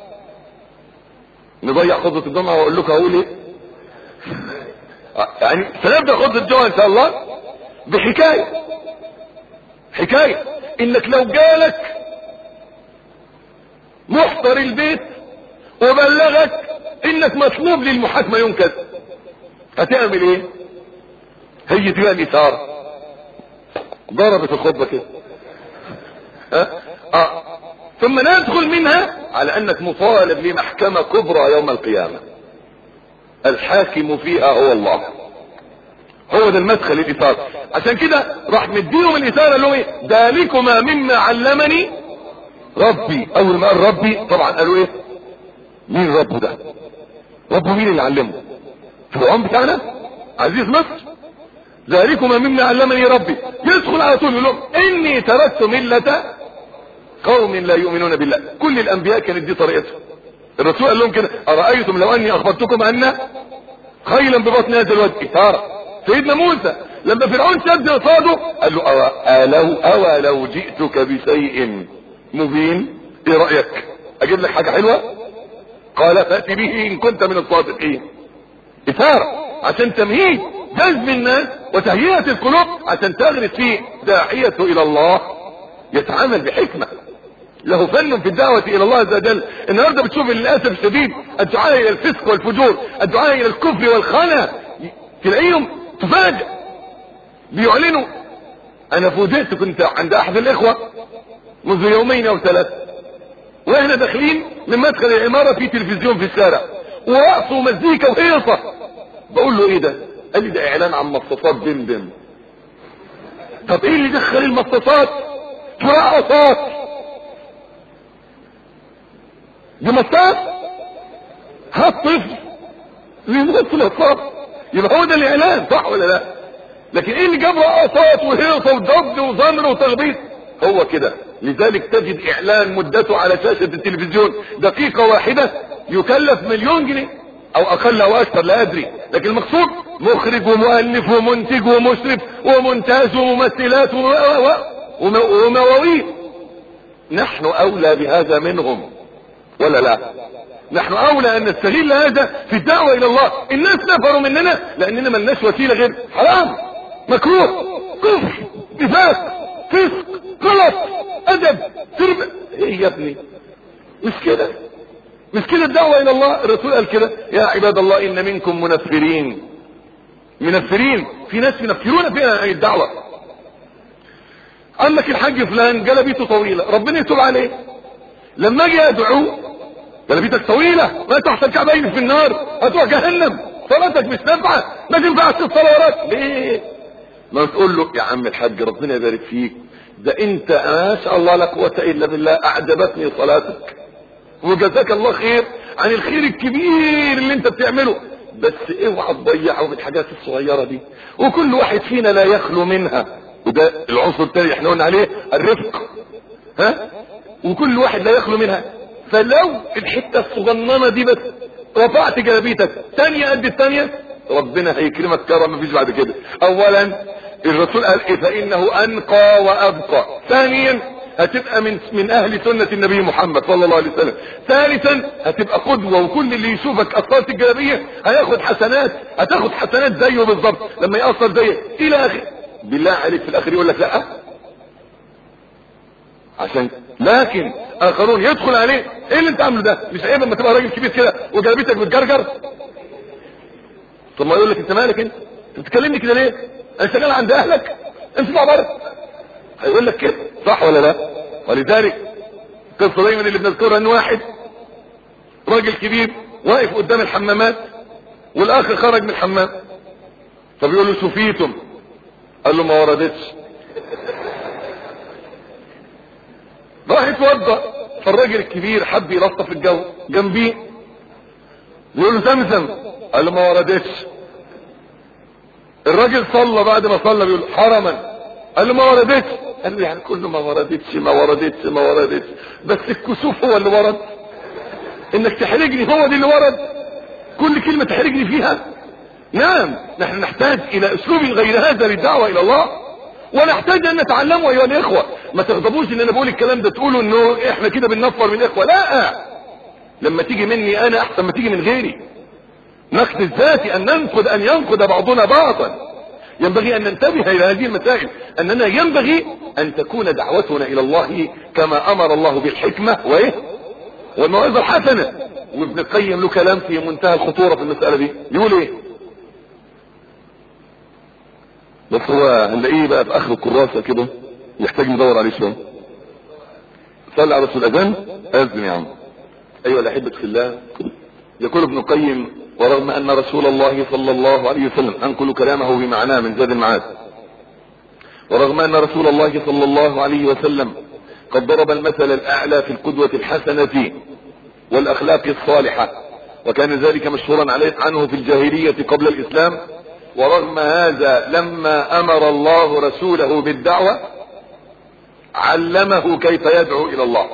نضيع خطبة الجمعة واقول لكم هقول ايه؟ يعني سنبدأ خطبة الجمعة ان شاء الله بحكاية. حكاية انك لو جالك محضر البيت وبلغك انك مطلوب للمحاكمة يوم كذا، هتعمل ايه؟ هي دي الإثارة. ضربت الخطبة كده. ها؟ اه ثم ندخل منها على انك مطالب لمحكمة كبرى يوم القيامة، الحاكم فيها هو الله. هو ده المدخل الإثارة. عشان كده راح مديهم الإثارة اللي هو ايه؟ ذلكما مما علمني ربي. اول ما قال ربي طبعا قالوا ايه؟ مين ربه ده؟ ربه مين اللي علمه؟ فرعون بتاعنا عزيز مصر. ذلكما مما علمني ربي. يدخل على طول يقول لهم اني تركت ملة قوم لا يؤمنون بالله. كل الانبياء كانت دي طريقتهم. الرسول قال لهم كده: ارايتم لو اني اخبرتكم ان خيلا ببطن هذا الواد. اثاره. سيدنا موسى لما فرعون شد قصاده قال له: أولو, أولو جئتك بشيء مبين، ايه رايك اجيب لك حاجه حلوه؟ قال: فات به ان كنت من الصادقين. اثاره عشان تمهيد جذب الناس وتهيئة القلوب عشان تغرس فيه داعية الى الله يتعامل بحكمة، له فن في الدعوة الى الله عز وجل. النهارده بتشوف للاسف الشديد الدعاء الى الفسق والفجور، الدعاء الى الكفر والخنا، تلاقيهم تفاجئ بيعلنوا. انا فوجئت كنت عند احد الاخوة منذ يومين او ثلاثة، واحنا داخلين من مدخل العمارة في تلفزيون في الشارع ورقص ومزيكا وهيصة. بقول له: ايه ده؟ قال لي: ده اعلان عن مصاصات بم بم. طب ايه اللي دخل المصاصات في رقصات؟ دي مصاص هات طفل يموت في الاطفال، يبقى هو ده الاعلان، صح ولا لا؟ لكن ايه اللي جاب رقصات وهيصة وضبط وزمر وتخبيط؟ هو كده. لذلك تجد اعلان مدته على شاشة التلفزيون دقيقة واحدة يكلف مليون جنيه او اقل او اكثر لا ادري، لكن المقصود مخرج ومؤلف ومنتج ومشرف ومونتاج وممثلات ومواويل. نحن اولى بهذا منهم ولا لا؟ نحن اولى ان نستغل هذا في الدعوة الى الله. الناس نفروا مننا لاننا ملناش وسيلة غير حرام، مكروه، كفر، نفاق، فسق، غلط، ادب، ترب. ايه يا ابني؟ مش كده، مش كده الدعوة الى الله. الرسول قال كده: يا عباد الله ان منكم منفرين. منفرين، في ناس ينفرون فيها عن الدعوة. عندك الحاج فلان جلبيته طويلة، ربنا يتوب عليه. لما اجي ادعوه: جلبيتك طويلة ما تحت الكعبين في النار، هتروح جهنم، صلاتك مش نافعة، ما تنفعش الصلاة وراك. ليه؟ ما تقول له: يا عم الحاج ربنا يبارك فيك، ده انت ما شاء الله لا قوة الا بالله، اعجبتني صلاتك وجزاك الله خير عن الخير الكبير اللي انت بتعمله، بس اوعى تضيعه بالحاجات الصغيرة دي، وكل واحد فينا لا يخلو منها. وده العنصر التاني احنا قلنا عليه الرفق. ها؟ وكل واحد لا يخلو منها. فلو الحتة الصغننة دي بس رفعت جلابيتك ثانية قد الثانية ربنا هيكرمك كرم مفيش بعد كده. اولا الرسول قال ايه؟ فانه انقى وابقى. ثانيا هتبقى من من اهل سنة النبي محمد صلى الله عليه وسلم. ثالثا هتبقى قدوة، وكل اللي يشوفك اثرت الجلابية هياخد حسنات، هتاخد حسنات زيه بالظبط لما يأثر زيك الى اخر. بالله عليك في الاخر يقول لك لا عشان لكن اخرون يدخل عليه ايه اللي انت عامله ده؟ مش عيب لما تبقى راجل كبير كده وجلابيتك بتجرجر؟ طب ما يقول لك انت مالك؟ انت انت بتكلمني كده ليه؟ انا شغال عند اهلك، انت بره. هيقول لك كده صح ولا لا؟ ولذلك قصه دايما اللي بنذكرها ان واحد راجل كبير واقف قدام الحمامات والاخر خرج من الحمام فبيقول له شوفيتم؟ قال له ما وردتش. راح يتوضا فالراجل الكبير حب يلطف الجو جنبيه يقول له زمزم، قال له ما وردتش. الراجل صلى بعد ما صلى بيقول حرما، قال له ما وردتش. قال له يعني كله ما وردتش ما وردتش ما وردتش، بس الكسوف هو اللي ورد. انك تحرجني هو دي اللي ورد، كل كلمة تحرجني فيها. نعم نحن نحتاج الى اسلوب غير هذا للدعوة الى الله، ونحتاج ان نتعلمه ايها الاخوة. ما تغضبوش ان انا بقول الكلام ده تقولوا انه احنا كده بننفر من اخوة، لا، لما تيجي مني انا احسن ما تيجي من غيري. نقد الذاتي ان ننقد ان ينقد بعضنا بعضا. ينبغي ان ننتبه الى هذه المسائل، اننا ينبغي ان تكون دعوتنا الى الله كما امر الله بالحكمة وايه والموعظة الحسنة. وابن القيم له كلام في منتهى الخطورة في المسألة دي، يقول ايه؟ بس هو هنلاقيه بقى في اخر الكراسة كده يحتاج ندور عليه شوية. صلى على رسول الاذان اذن يا عم. ايها الاحبة في الله، يقول ابن القيم ورغم ان رسول الله صلى الله عليه وسلم، انقل كلامه بمعناه من زاد المعاد، ورغم ان رسول الله صلى الله عليه وسلم قد ضرب المثل الاعلى في القدوة الحسنة والاخلاق الصالحة، وكان ذلك مشهورا عليه عنه في الجاهلية قبل الاسلام، ورغم هذا لما امر الله رسوله بالدعوة علمه كيف يدعو الى الله.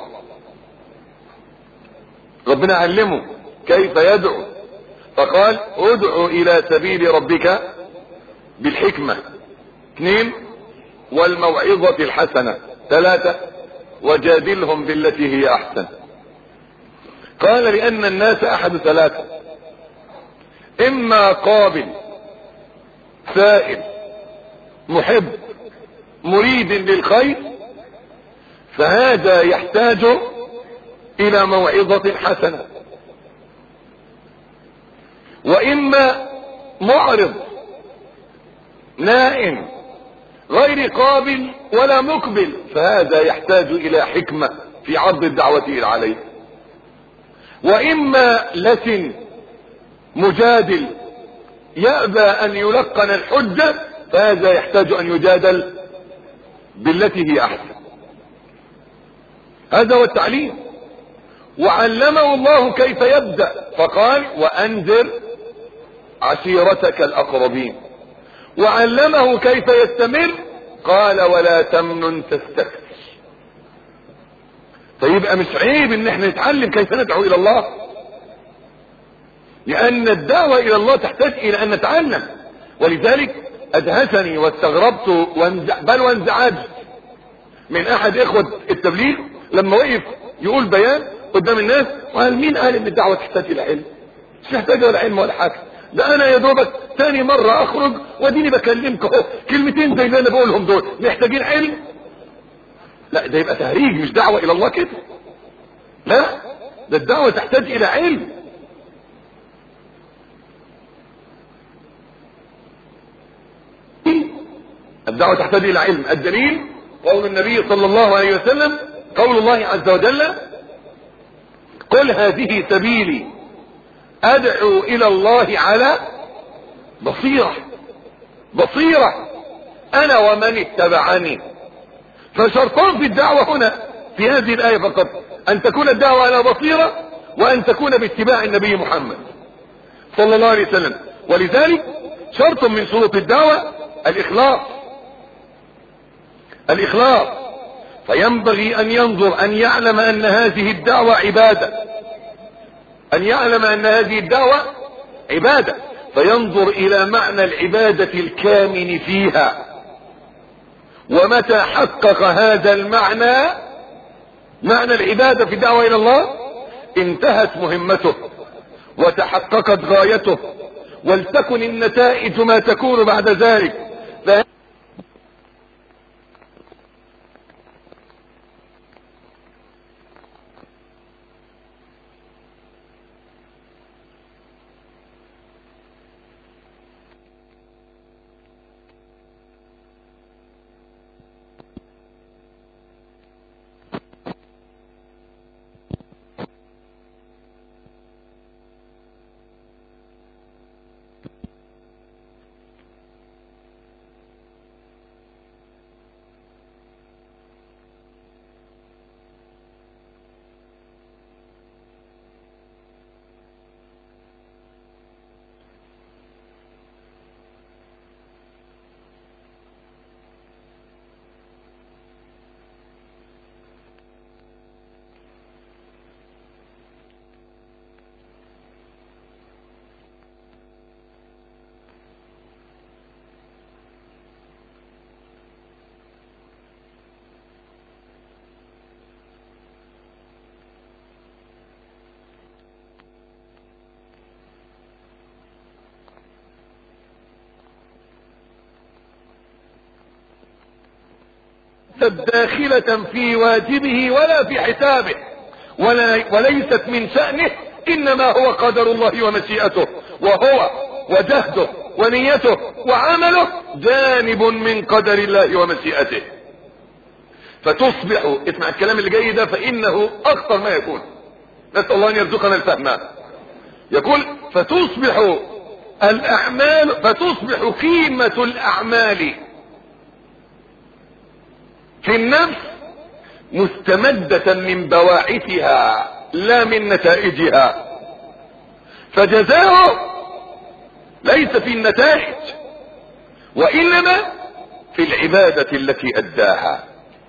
ربنا علمه كيف يدعو، فقال ادعو الى سبيل ربك بالحكمة. اثنين والموعظة الحسنة. ثلاثة وجادلهم بالتي هي احسن. قال لان الناس احد ثلاثة: اما قابل سائل محب مريد للخير، فهذا يحتاج الى موعظة حسنة. واما معرض نائم غير قابل ولا مقبل، فهذا يحتاج الى حكمة في عرض الدعوة الى عليه. واما لسن مجادل يأبى ان يلقن الحجة، فهذا يحتاج ان يجادل بالتي هي احسن. هذا هو التعليم. وعلمه الله كيف يبدأ، فقال وانذر عشيرتك الاقربين. وعلمه كيف يستمر، قال ولا تمنن تستكثر. فيبقى مش عيب ان احنا نتعلم كيف ندعو الى الله، لان الدعوة الى الله تحتاج الى ان نتعلم. ولذلك ادهشني واستغربت وانزع بل وانزعجت من احد اخوة التبليغ لما وقف يقول بيان قدام الناس وقال مين قال ان الدعوة تحتاج الى علم؟ مش محتاجة ولا علم ولا حاجة، ده انا يا دوبك تاني مرة اخرج واديني بكلمك اهو كلمتين زي اللي انا بقولهم دول، محتاجين علم؟ لا، ده يبقى تهريج مش دعوة الى الله كده. لا، ده الدعوة تحتاج الى علم. الدعوة تحتاج الى علم. الدليل قول النبي صلى الله عليه وسلم، قول الله عز وجل قل هذه سبيلي ادعو الى الله على بصيرة. بصيرة انا ومن اتبعني. فشرطان في الدعوة هنا في هذه الآية فقط، ان تكون الدعوة على بصيرة وان تكون باتباع النبي محمد صلى الله عليه وسلم. ولذلك شرط من شروط الدعوة الاخلاص. الاخلاص فينبغي ان ينظر، ان يعلم ان هذه الدعوة عبادة، ان يعلم ان هذه الدعوة عبادة، فينظر الى معنى العبادة الكامن فيها. ومتى حقق هذا المعنى، معنى العبادة في الدعوة الى الله، انتهت مهمته وتحققت غايته، ولتكن النتائج ما تكون بعد ذلك. داخلة في واجبه ولا في حسابه، ولا وليست من شأنه، انما هو قدر الله ومشيئته، وهو وجهده ونيته وعمله جانب من قدر الله ومشيئته. فتصبح، اسمع الكلام اللي جاي ده فانه اخطر ما يكون، نسأل الله ان يرزقنا الفهم. يقول فتصبح الاعمال، فتصبح قيمة الاعمال في النفس مستمدة من بواعثها لا من نتائجها، فجزاؤه ليس في النتائج وإنما في العبادة التي أداها.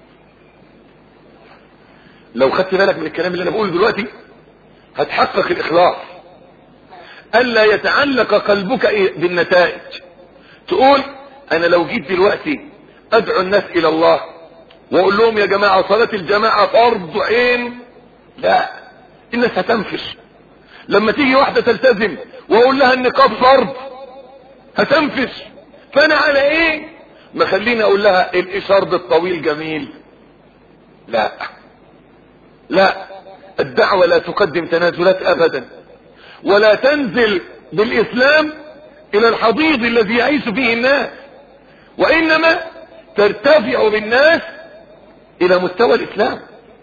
لو خدت بالك من الكلام اللي أنا بقوله دلوقتي هتحقق الإخلاص، ألا يتعلق قلبك بالنتائج. تقول أنا لو جيت دلوقتي أدعو الناس إلى الله واقول لهم يا جماعة صلاة الجماعة فرض عين، لا، الناس هتنفش. لما تيجي واحدة تلتزم واقول لها النقاب فرض هتنفش. فانا على ايه ما خليني اقول لها الاشارب الطويل جميل؟ لا لا، الدعوة لا تقدم تنازلات ابدا، ولا تنزل بالاسلام الى الحضيض الذي يعيش فيه الناس، وانما ترتفع بالناس الى مستوى الاسلام.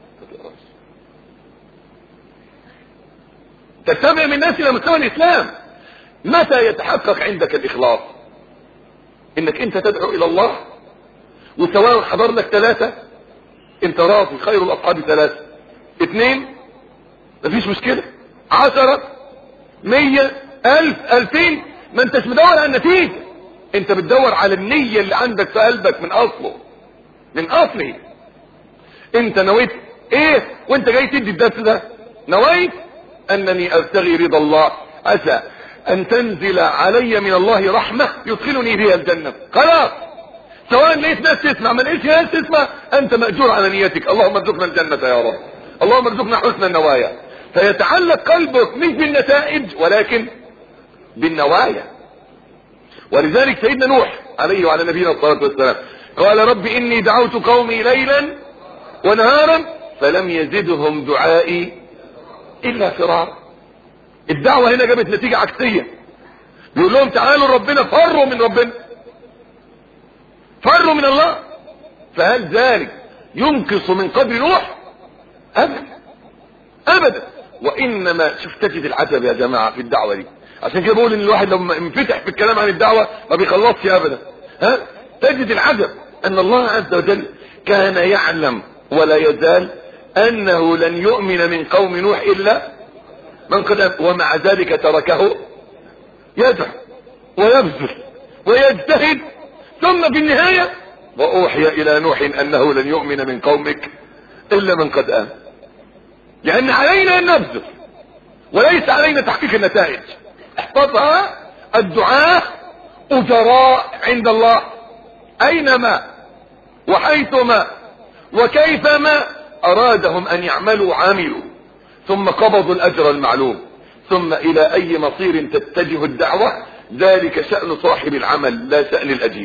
ترتفع بالناس الى مستوى الاسلام. متى يتحقق عندك الاخلاص؟ انك انت تدعو الى الله وسواء حضر لك ثلاثة انت راضي، خير الاصحاب ثلاثة، اثنين مفيش مشكلة، عشرة، مية، الف، الفين، ما انتش مدور على النتيجة، انت بتدور على النية اللي عندك في قلبك من اصله، من اصله. انت نويت ايه وانت جاي تدي الدرس ده؟ نويت انني ابتغي رضا الله، عسى ان تنزل علي من الله رحمة يدخلني بها الجنة. خلاص، سواء لقيت ناس تسمع ما لقيتش ناس تسمع، انت مأجور على نيتك. اللهم ارزقنا الجنة يا رب، اللهم ارزقنا حسن النوايا. فيتعلق قلبك مش بالنتائج ولكن بالنوايا. ولذلك سيدنا نوح عليه وعلى نبينا الصلاة والسلام قال رب اني دعوت قومي ليلا ونهارا فلم يزدهم دعائي الا فرارا. الدعوة هنا جابت نتيجة عكسية، بيقول لهم تعالوا ربنا، فروا من ربنا، فروا من الله. فهل ذلك ينقص من قدر نوح؟ ابدا ابدا. وانما شوف تجد العجب يا جماعة في الدعوة دي، عشان كده بقول ان الواحد لما ينفتح في الكلام عن الدعوة ما بيخلصش ابدا. ها، تجد العجب ان الله عز وجل كان يعلم ولا يزال انه لن يؤمن من قوم نوح الا من قد، ومع ذلك تركه يدعو ويبذل ويجتهد، ثم في النهاية واوحي الى نوح انه لن يؤمن من قومك الا من قد امن. لان علينا ان نبذل وليس علينا تحقيق النتائج. احفظها، الدعاة اجراء عند الله اينما وحيثما وكيفما ارادهم ان يعملوا عملوا، ثم قبضوا الاجر المعلوم. ثم الى اي مصير تتجه الدعوة ذلك شأن صاحب العمل لا شأن الاجير.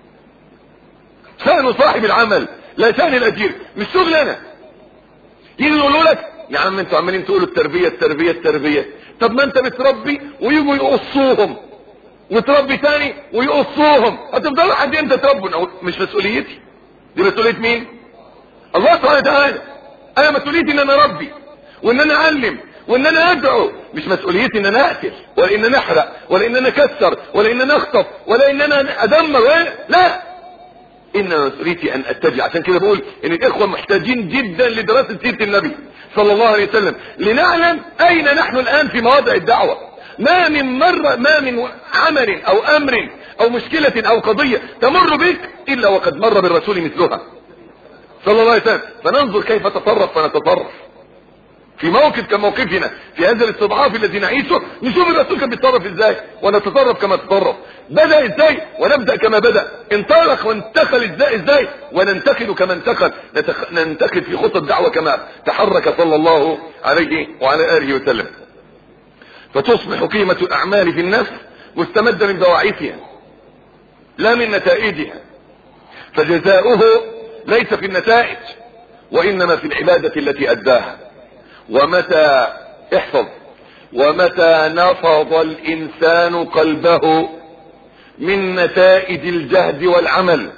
شأن صاحب العمل لا شأن الاجير، مش شغلنا. يجي يقولوا لك يا عم انتوا عمالين تقولوا التربية التربية التربية، طب ما انت بتربي ويجوا يقصوهم وتربي تاني ويقصوهم، هتفضلوا لحد امتى تربوا؟ مش مسؤوليتي دي، مسؤولية مين؟ الله سبحانه وتعالى. انا مسؤوليتي ان انا اربي وان انا اعلم وان انا ادعو، مش مسؤوليتي ان انا اقتل ولا ان انا احرق ولا ان انا اكسر ولا ان انا اخطف ولا ان انا ادمر ولا لا، انما مسؤوليتي ان اتبع. عشان كده بقول ان الاخوة محتاجين جدا لدراسة سيرة النبي صلى الله عليه وسلم لنعلم اين نحن الان في مواضع الدعوة. ما من مرة ما من عمل او امر او مشكلة او قضية تمر بك الا وقد مر بالرسول مثلها صلى الله عليه وسلم، فننظر كيف تصرف فنتصرف في موقف كموقفنا في هذا الاستضعاف الذي نعيشه. نشوف الرسول كان بيتصرف ازاي ونتصرف كما تصرف، بدأ ازاي ونبدأ كما بدأ، انطلق وانتقل ازاي ازاي وننتقل كما انتقل، ننتقل في خطة الدعوة كما تحرك صلى الله عليه وعلى آله وسلم. فتصبح قيمة الأعمال في النفس مستمدة من بواعثها لا من نتائجها، فجزاؤه ليس في النتائج وإنما في العبادة التي أداها. ومتى احفظ ومتى نفض الإنسان قلبه من نتائج الجهد والعمل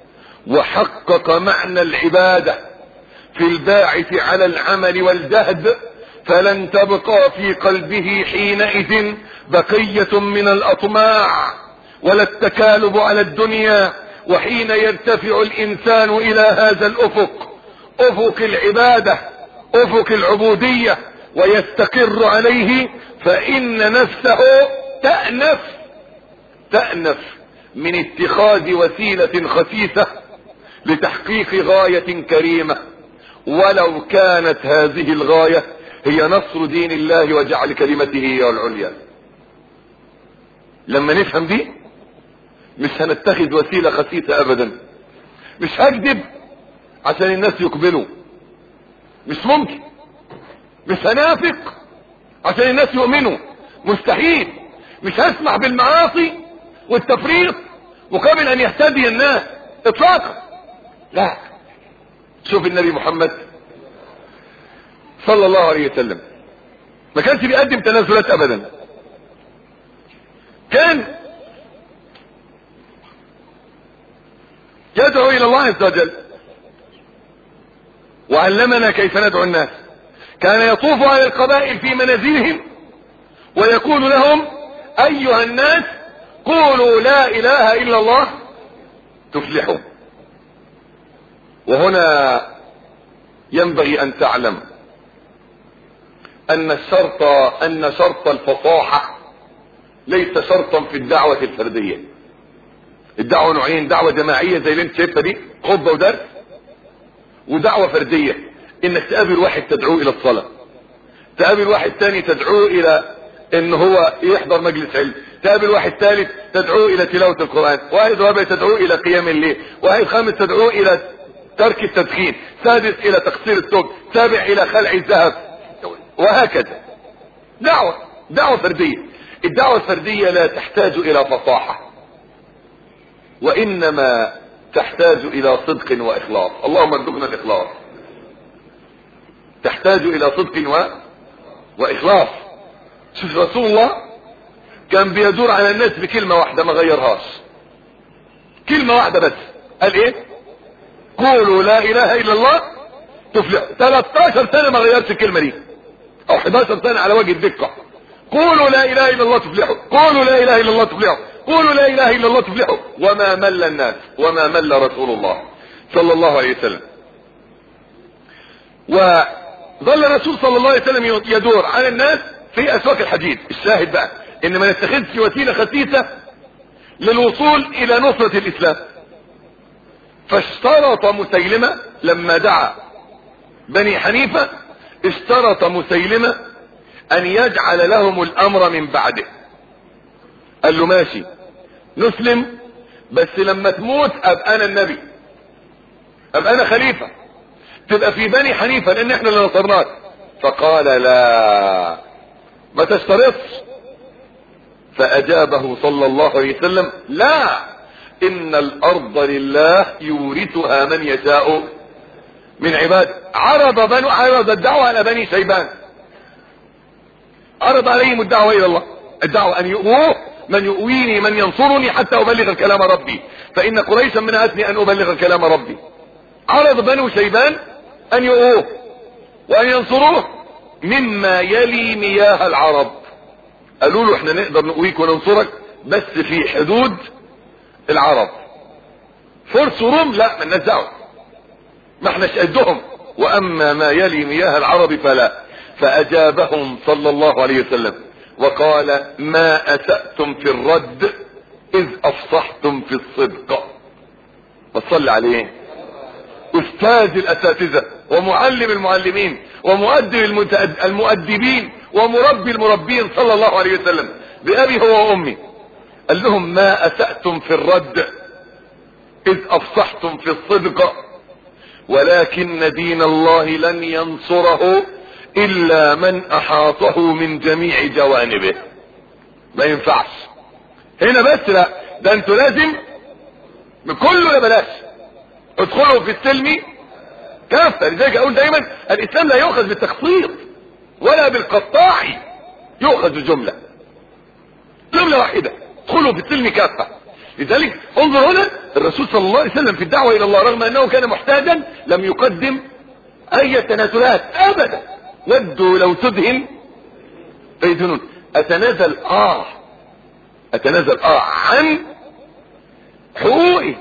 وحقق معنى العبادة في الباعث على العمل والجهد فلن تبقى في قلبه حينئذ بقية من الأطماع ولا التكالب على الدنيا. وحين يرتفع الإنسان إلى هذا الأفق، أفق العبادة أفق العبودية، ويستقر عليه، فإن نفسه تأنف تأنف من اتخاذ وسيلة خسيسة لتحقيق غاية كريمة، ولو كانت هذه الغاية هي نصر دين الله وجعل كلمته هي العليا. لما نفهم دي مش هنتخذ وسيلة خسيسة ابدا. مش هكذب عشان الناس يقبلوا، مش ممكن. مش هنافق عشان الناس يؤمنوا، مستحيل. مش هسمح بالمعاصي والتفريط مقابل ان يهتدي الناس اطلاقا، لا. شوف النبي محمد صلى الله عليه وسلم ما كانش بيقدم تنازلات ابدا، كان يدعو الى الله عز وجل وعلمنا كيف ندعو الناس. كان يطوف على القبائل في منازلهم ويقول لهم ايها الناس قولوا لا اله الا الله تفلحوا. وهنا ينبغي ان تعلم ان الشرط ان شرط الفصاحة ليس شرطا في الدعوة الفردية. الدعوة نوعين، دعوة جماعية زي اللي انت شايفها دي خطبة ودرس، ودعوة فردية انك تقابل واحد تدعوه الى الصلاة، تقابل واحد تاني تدعوه الى ان هو يحضر مجلس علم، تقابل واحد ثالث تدعوه الى تلاوة القرآن، واحد رابع تدعوه الى قيام الليل، واحد خامس تدعوه الى ترك التدخين، سادس الى تقصير الثوب، سابع الى خلع الذهب، وهكذا. دعوة دعوة فردية. الدعوة الفردية لا تحتاج الى فصاحة، وانما تحتاج الى صدق واخلاص. اللهم ارزقنا الاخلاص. تحتاج الى صدق و... واخلاص. شوف رسول الله كان بيدور على الناس بكلمة واحدة ما غيرهاش، كلمة واحدة بس. قال ايه؟ قولوا لا اله الا الله تفلح. ثلاثة عشر سنة ما غيرش الكلمة دي، او احد عشر سنة على وجه الدقة. قولوا لا اله الا الله تفلحوا، قولوا لا اله الا الله تفلحوا، قولوا لا اله الا الله تفلحوا. وما مل الناس وما مل رسول الله صلى الله عليه وسلم. وظل الرسول صلى الله عليه وسلم يدور على الناس في اسواق الحديث. الشاهد بقى ان ما نتخذش وسيلة خسيسة للوصول الى نصرة الاسلام. فاشترط مسيلمة لما دعا بني حنيفة، اشترط مسيلمة ان يجعل لهم الامر من بعده. قال له ماشي نسلم، بس لما تموت ابقى انا النبي، ابقى انا خليفة، تبقى في بني حنيفة لان احنا اللي نصرناك. فقال لا ما تشترطش. فاجابه صلى الله عليه وسلم لا، ان الارض لله يورثها من يشاء من عباده. عرض بنو عرض الدعوة على بني شيبان، عرض عليهم الدعوة الى الله، الدعوة ان يؤوه من يؤويني من ينصرني حتى ابلغ كلام ربي، فان قريشا منعتني ان ابلغ كلام ربي. عرض بنو شيبان ان يؤوه وان ينصروه مما يلي مياه العرب. قالوا له احنا نقدر نقويك وننصرك بس في حدود العرب. فرس وروم لا، ما لناش دعوه، ما احناش قدهم، واما ما يلي مياه العرب فلا. فاجابهم صلى الله عليه وسلم وقال ما اسأتم في الرد اذ افصحتم في الصدق. فصل عليه استاذ الاساتذة ومعلم المعلمين ومؤدب المؤدبين ومربي المربين صلى الله عليه وسلم بأبي هو وأمي. قال لهم ما أسأتم في الرد إذ أفصحتم في الصدق، ولكن دين الله لن ينصره إلا من أحاطه من جميع جوانبه. ما ينفعش هنا بس، لا ده انتوا لازم بكله، لا بلاش ادخلوا في السلم كافة. لذلك اقول دايما الاسلام لا يؤخذ بالتخطيط ولا بالقطاع، يؤخذ بجملة، جملة واحدة، ادخلوا في السلم كافة. لذلك انظر هنا الرسول صلى الله عليه وسلم في الدعوة الى الله رغم انه كان محتاجا لم يقدم اي تنازلات ابدا. ودوا لو تدهن فيدهنون. اتنازل اه اتنازل اه عن حقوقي،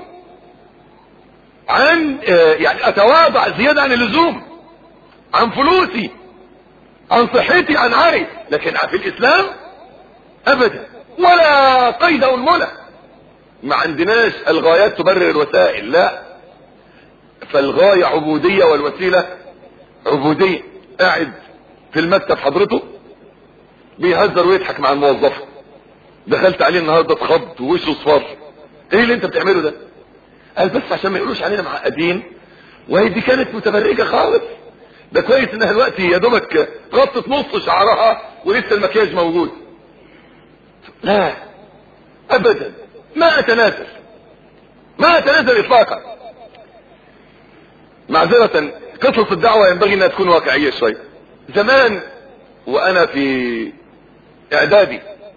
عن آه يعني اتواضع زيادة عن اللزوم، عن فلوسي، عن صحتي، عن عري، لكن في الاسلام ابدا ولا قيد او الملة. ما عندناش الغايات تبرر الوسائل، لا، فالغاية عبودية والوسيلة عبودية. قاعد في المكتب حضرته بيهزر ويضحك مع الموظفة، دخلت عليه النهاردة اتخض ووشه اصفر، ايه اللي انت بتعمله ده؟ قال بس عشان ما يقولوش علينا معقدين، وهي دي كانت متبرجة خالص، ده كويس انها دلوقتي يا دوبك غطت نص شعرها ولسه المكياج موجود. لا ابدا، ما اتنازل، ما اتنازل اطلاقا. معذرة قصص الدعوة ينبغي انها تكون واقعية شوية. زمان وانا في اعدادي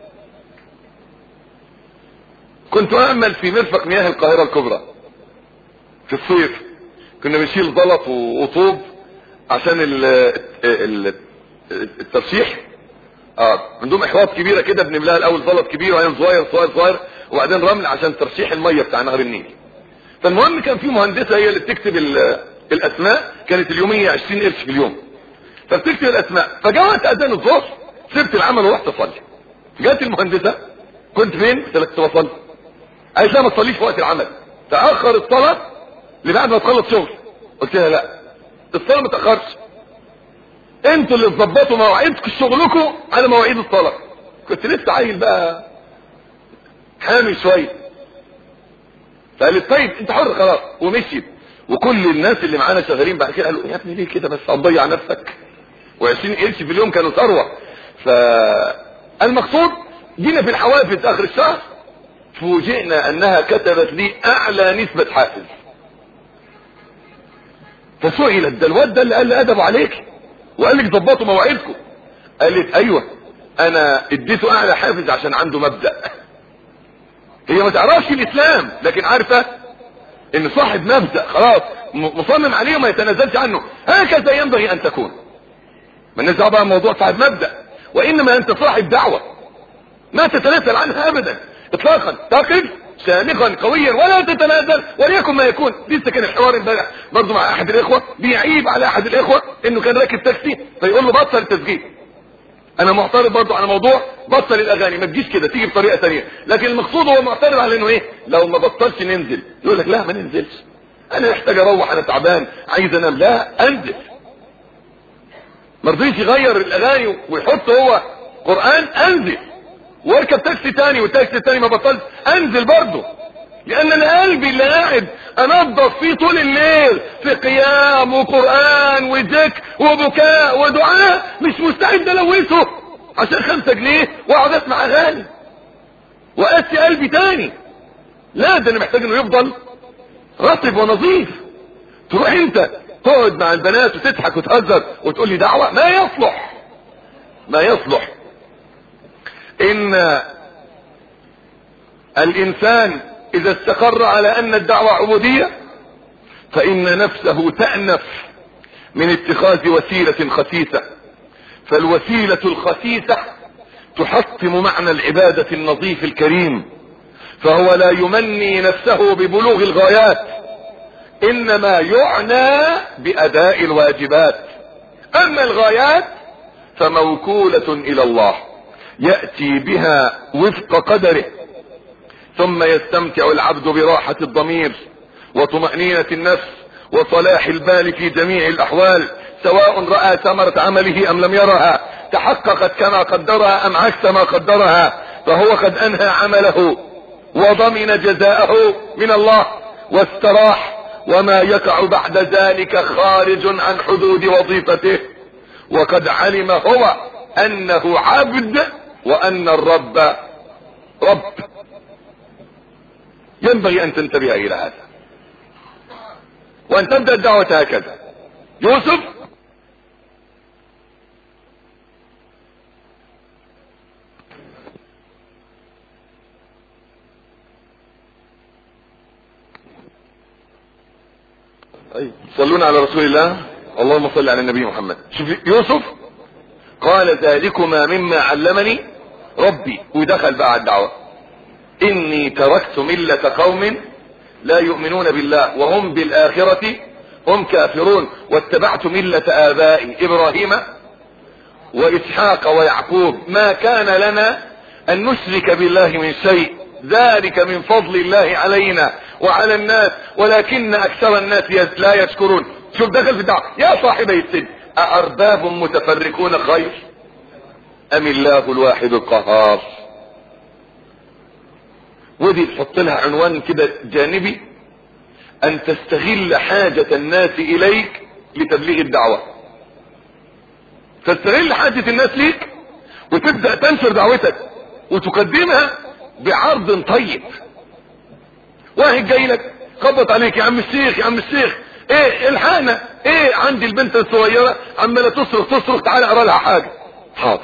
كنت اعمل في مرفق مياه القاهرة الكبرى في الصيف، كنا بنشيل زلط وطوب عشان ال ال الترشيح. اه عندهم احواض كبيرة كده بنملاها الاول زلط كبير وبعدين صغير صغير صغير وبعدين رمل عشان ترشيح المية بتاع نهر النيل. فالمهم كان في مهندسة هي اللي بتكتب الاسماء، كانت اليومية عشرين قرش في اليوم، فبتكتب الاسماء. فجاء وقت اذان الظهر سبت العمل ورحت اصلي. جات المهندسة كنت فين؟ قلت لها كنت بصلي. قالت لا ما تصليش في وقت العمل، تاخر الصلاه لبعد ما تخلص شغل. قلت لها لا، الصلاه ما تاخرش، انتوا اللي تظبطوا مواعيدكم شغلكم على مواعيد الصلاه. كنت لسه عيل بقى حامي شويه. فقالت طيب انت حر خلاص، ومشيت. وكل الناس اللي معانا شغالين بعد كده قالوا يا ابني ليه كده بس هتضيع نفسك، وعشرين قرش في اليوم كانوا ثروه. فالمقصود جينا في الحوافز اخر الشهر فوجئنا انها كتبت لي اعلى نسبة حافز. فسئلت ده الواد ده اللي قال لي ادب عليك وقال لك ظبطوا مواعيدكم. قالت ايوه انا اديته اعلى حافز عشان عنده مبدأ. هي ما تعرفش الاسلام لكن عارفة ان صاحب مبدأ خلاص مصمم عليه وما يتنازلش عنه. هكذا ينبغي ان تكون. ما نزع بقى موضوع صاحب مبدأ، وانما انت صاحب دعوة ما تتنازل عنها ابدا اطلاقا، تقف شامخا قويا ولا تتنازل وليكن ما يكون. لسه كان الحوار امبارح برضه مع احد الاخوه بيعيب على احد الاخوه انه كان راكب تاكسي فيقول له بطل التسجيل. انا معترض برضه على موضوع بطل الاغاني، ما تجيش كده تيجي بطريقه ثانيه، لكن المقصود هو معترض على انه ايه لو ما بطلش ننزل. يقول لك لا ما ننزلش، انا محتاج اروح، انا تعبان عايز انام. لا، انزل. مرضيش يغير الاغاني ويحط هو قرآن، انزل واركب تاكسي تاني والتاكسي التاني ما بطلت، انزل برضه. لان انا قلبي اللي قاعد انظف فيه طول الليل في قيام وقرآن وذكر وبكاء ودعاء مش مستعد الوثه عشان خمسة جنيه واقعد اسمع اغاني واسي قلبي تاني. لا، ده انا محتاج انه يفضل رطب ونظيف. تروح انت تقعد مع البنات وتضحك وتهزر وتقول لي دعوة؟ ما يصلح، ما يصلح. ان الانسان اذا استقر على ان الدعوة عبودية فان نفسه تأنف من اتخاذ وسيلة خسيسة، فالوسيلة الخسيسة تحطم معنى العبادة النظيف الكريم، فهو لا يمني نفسه ببلوغ الغايات، انما يعنى باداء الواجبات. اما الغايات فموكولة الى الله يأتي بها وفق قدره، ثم يستمتع العبد براحة الضمير وطمأنينة النفس وصلاح البال في جميع الاحوال، سواء رأى ثمرة عمله ام لم يرها، تحققت كما قدرها ام عكس ما قدرها، فهو قد انهى عمله وضمن جزاءه من الله واستراح، وما يقع بعد ذلك خارج عن حدود وظيفته، وقد علم هو انه عبد وان الرب رب. ينبغي ان تنتبه الى هذا وان تبدأ الدعوة هكذا. يوسف أي صلون على رسول الله، اللهم صل على النبي محمد. شوف يوسف قال ذلكما مما علمني ربي، ودخل بقى على الدعوة. اني تركت ملة قوم لا يؤمنون بالله وهم بالآخرة هم كافرون، واتبعت ملة آبائي إبراهيم وإسحاق ويعقوب، ما كان لنا أن نشرك بالله من شيء، ذلك من فضل الله علينا وعلى الناس ولكن أكثر الناس لا يشكرون. شوف دخل في الدعوة. يا صاحبي السجن أأرباب متفرقون خير أم الله الواحد القهار؟ ودي تحط لها عنوان كده جانبي، ان تستغل حاجة الناس اليك لتبليغ الدعوة. تستغل حاجة الناس ليك وتبدأ تنشر دعوتك وتقدمها بعرض طيب. واحد جاي لك خبط عليك، يا عم الشيخ يا عم الشيخ ايه الحقنا، ايه عندي البنت الصغيرة عمالة تصرخ تصرخ، تعالى اقرا لها حاجة. حاضر.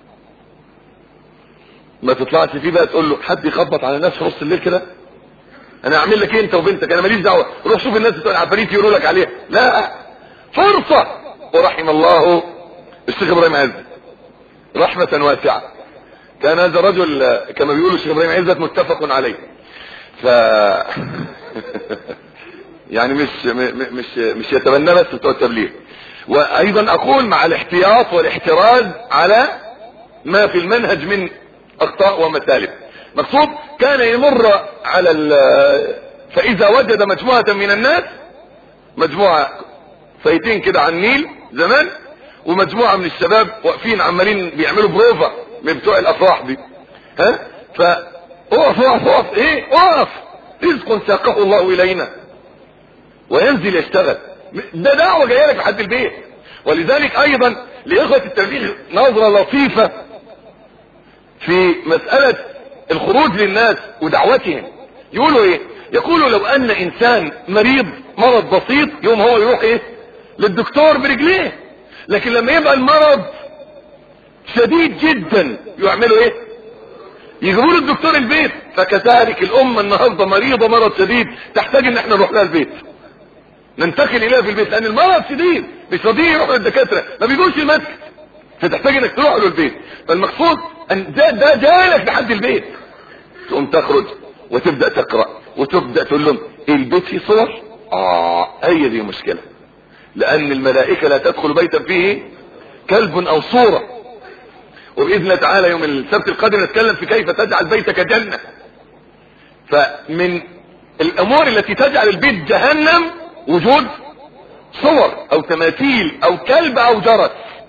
ما تطلعش فيه بقى تقول له حد يخبط على الناس في نص الليل كده، انا اعمل لك ايه انت وبنتك، انا ماليش دعوه، روح شوف الناس بتوع العفاريت يقولوا لك عليها. لا، فرصه. ورحم الله الشيخ ابراهيم عزت رحمه واسعه، كان هذا الرجل كما بيقولوا الشيخ ابراهيم عزت متفق عليه. ف يعني مش مش مش يتبنى بس بتوع التبليغ. وايضا اقول مع الاحتياط والاحتراز على ما في المنهج من اخطاء ومسالب. مقصود كان يمر على فاذا وجد مجموعة من الناس، مجموعة فايتين كده على النيل زمان، ومجموعة من الشباب واقفين عمالين بيعملوا بروفا من بتوع الافراح دي، ها، فاقف اقف اقف ايه اقف، رزق ساقه الله الينا، وينزل يشتغل. ده دعوة جايه لك لحد البيت. ولذلك ايضا لاخوة التبليغ نظرة لطيفة في مسألة الخروج للناس ودعوتهم. يقولوا ايه؟ يقولوا لو ان انسان مريض مرض بسيط يوم هو يروح ايه للدكتور برجليه، لكن لما يبقى المرض شديد جدا يعملوا ايه؟ يجيبوا له الدكتور البيت. فكذلك الامه النهارده مريضه مرض شديد تحتاج ان احنا نروح لها البيت، ننتقل اليها في البيت، لان المرض شديد مش راضيين يروحوا للدكاتره، ما بيجوش المسجد، فتحتاج انك تروح له البيت. فالمقصود ان ده ده جالك لحد البيت، تقوم تخرج وتبدا تقرا وتبدا تقول لهم البيت فيه صور. اه هي دي مشكله، لان الملائكه لا تدخل بيتا فيه كلب او صوره. وباذن الله تعالى يوم السبت القادم نتكلم في كيف تجعل بيتك جنه. فمن الامور التي تجعل البيت جهنم وجود صور او تماثيل او كلب او جرس.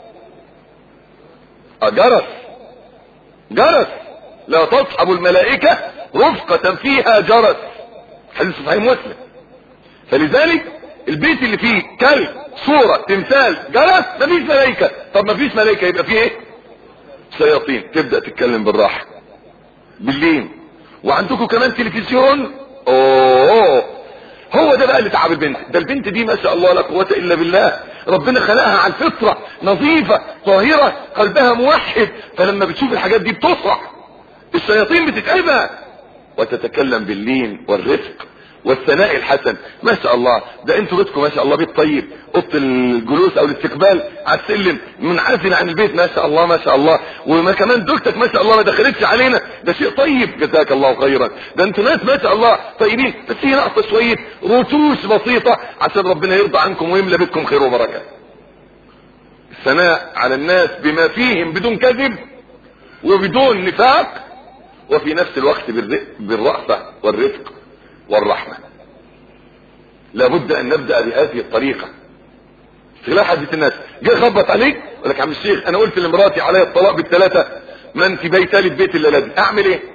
اه جرس جرس لا تصحب الملائكة رفقة فيها جرس، حديث صحيح مسلم. فلذلك البيت اللي فيه كلب صورة تمثال جرس مفيش ملائكة. طب مفيش ملائكة يبقى فيه ايه؟ شياطين. تبدأ تتكلم بالراحة بالليل. وعندكم كمان تلفزيون. اوه هو ده بقى اللي تعب البنت. ده البنت دي ما شاء الله لا قوة الا بالله، ربنا خلقها على الفطرة نظيفة طاهرة قلبها موحد، فلما بتشوف الحاجات دي بتصرع. الشياطين بتتعبها وتتكلم باللين والرفق والثناء الحسن. ما شاء الله ده انتوا بيتكم ما شاء الله بيت طيب، اوضه الجلوس او الاستقبال على السلم منعزل عن البيت ما شاء الله ما شاء الله، وما كمان زوجتك ما شاء الله ما دخلتش علينا، ده شيء طيب جزاك الله خيرا. ده انتوا ناس ما شاء الله طيبين، بس هي ناقصه شويه رتوش بسيطه عشان ربنا يرضى عنكم ويملى بيتكم خير وبركه. الثناء على الناس بما فيهم بدون كذب وبدون نفاق، وفي نفس الوقت بالرأفة والرفق والرحمة. لابد ان نبدأ بهذه الطريقة. استغلال حديث الناس جاي خبط عليك يقول لك يا عم الشيخ انا قلت لمراتي علي الطلاق بالثلاثة، ما انت بيتالي البيت اللي لازم اعمل ايه؟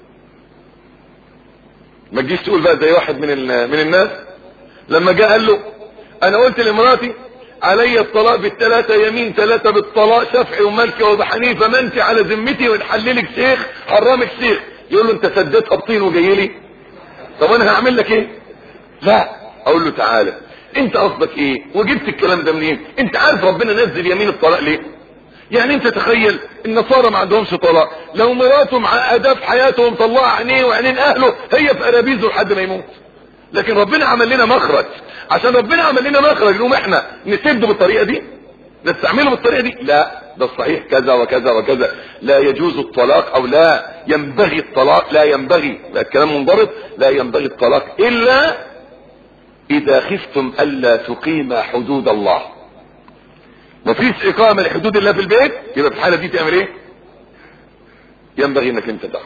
ما تجيش تقول بقى زي واحد من من الناس لما جاء قال له انا قلت لمراتي علي الطلاق بالثلاثة، يمين ثلاثة بالطلاق شافعي ومالكي وابو حنيفه، ما انت على ذمتي ونحللك شيخ حرامك شيخ. يقول له انت سديتها بطين وجاي لي، طب انا هعمل لك ايه؟ لا اقول له تعالى انت قصدك ايه وجبت الكلام ده منين؟ انت عارف ربنا نزل يمين الطلاق ليه؟ يعني انت تخيل النصارى ما عندهمش طلاق، لو مراته معقده في حياتهم طلعها عينيه وعينين اهله هي في قرابيزه لحد ما يموت. لكن ربنا عمل لنا مخرج، عشان ربنا عمل لنا مخرج نقوم احنا نسده بالطريقه دي نستعمله بالطريقه دي؟ لا ده الصحيح كذا وكذا وكذا. لا يجوز الطلاق او لا ينبغي الطلاق، لا ينبغي، الكلام منضبط، لا ينبغي الطلاق الا اذا خفتم الا تقيم حدود الله. مفيش اقامه لحدود الله في البيت، يبقى في الحاله دي تعمل ايه؟ ينبغي انك انت تخرج.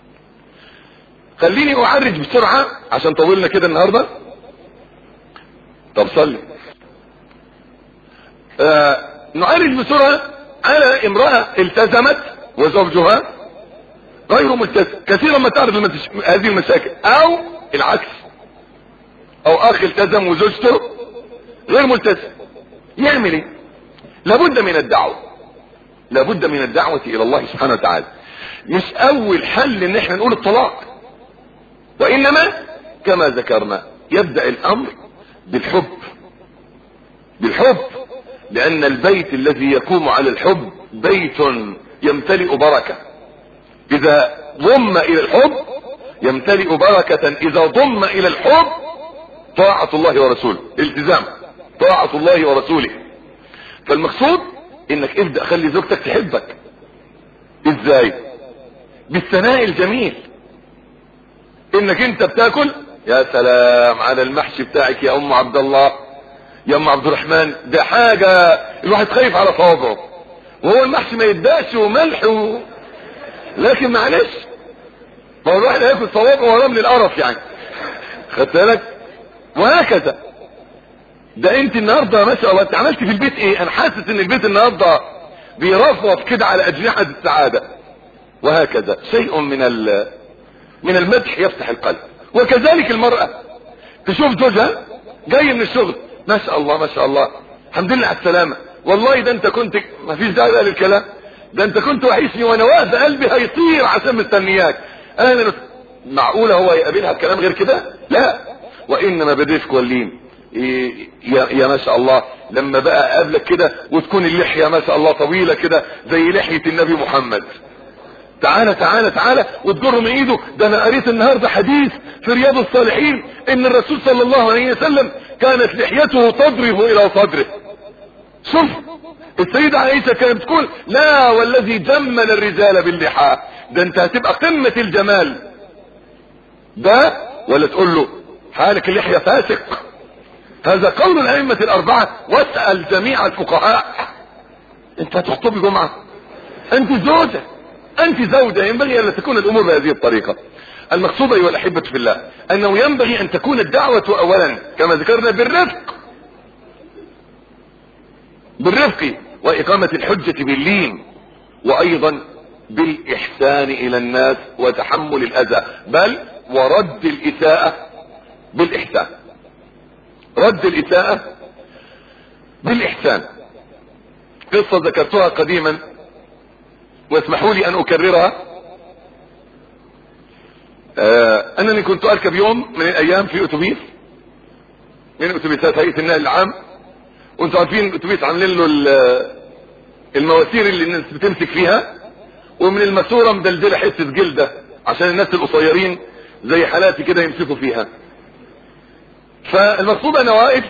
خليني اعرج بسرعه عشان طولنا كده النهارده. طب صلي. آه نعرج بسرعه على امراه التزمت وزوجها غير ملتزم. كثيرا ما تعرض المتش... هذه المشاكل، او العكس، او اخ التزم وزوجته غير ملتزم. يعمل ايه؟ لابد من الدعوه، لابد من الدعوه الى الله سبحانه وتعالى. مش اول حل ان احنا نقول الطلاق، وانما كما ذكرنا يبدأ الامر بالحب، بالحب، لان البيت الذي يقوم على الحب بيت يمتلئ بركة. اذا ضم الى الحب يمتلئ بركة، اذا ضم الى الحب طاعة الله ورسوله، التزام طاعة الله ورسوله. فالمقصود انك ابدأ خلي زوجتك تحبك. ازاي؟ بالثناء الجميل، انك انت بتاكل يا سلام على المحشي بتاعك يا ام عبد الله يا ام عبد الرحمن، ده حاجة الواحد خايف على صوابعه، وهو المحشي ما يداش وملح و... لكن معلش ما هو الواحد هياكل صوابعه وراه من القرف يعني، خدت بالك؟ وهكذا. ده انت النهارده ما شاء الله انت عملت في البيت ايه؟ انا حاسس ان البيت النهارده بيرفرف كده على اجنحة السعادة. وهكذا شيء من ال من المدح يفتح القلب. وكذلك المرأة تشوف زوجها جاي من الشغل ما شاء الله ما شاء الله الحمد لله على السلامة، والله ده انت كنت ما فيش داعي بقى للكلام، ده انت كنت وحشني وانا واقف قلبي هيطير عشان مستنياك. انا معقولة هو يقابلها بكلام غير كده؟ لا، وانما بديش كولين إيه يا, يا ما شاء الله لما بقى قابلك كده وتكون اللحية ما شاء الله طويلة كده زي لحية النبي محمد، تعالى تعالى تعالى وتجره من ايده. ده انا قريت النهارده حديث في رياض الصالحين ان الرسول صلى الله عليه وسلم كانت لحيته تضرب الى صدره. شوف السيدة عائشة كانت تقول لا والذي جمل الرجال باللحى، ده انت هتبقى قمة الجمال ده، ولا تقول له حالك اللحية فاسق. هذا قول الائمة الاربعة، واسأل جميع الفقهاء. انت هتخطبي جمعة، انت زوجة، انت زوجة، ينبغي ان تكون الامور بهذه الطريقة. المقصود ايها الاحبة في الله انه ينبغي ان تكون الدعوة اولا كما ذكرنا بالرفق بالرفق واقامة الحجة باللين، وايضا بالاحسان الى الناس وتحمل الاذى، بل ورد الاساءة بالاحسان، رد الاساءة بالاحسان. قصة ذكرتها قديما واسمحوا لي ان اكررها. آه انني كنت اركب يوم من الايام في اتوبيس من اتوبيسات هيئة النقل العام، وانتوا عارفين الاتوبيس عاملين له المواسير اللي الناس بتمسك فيها، ومن الماسوره مدلدله حته جلده عشان الناس القصيرين زي حالاتي كده يمسكوا فيها. فالمقصود انا واقف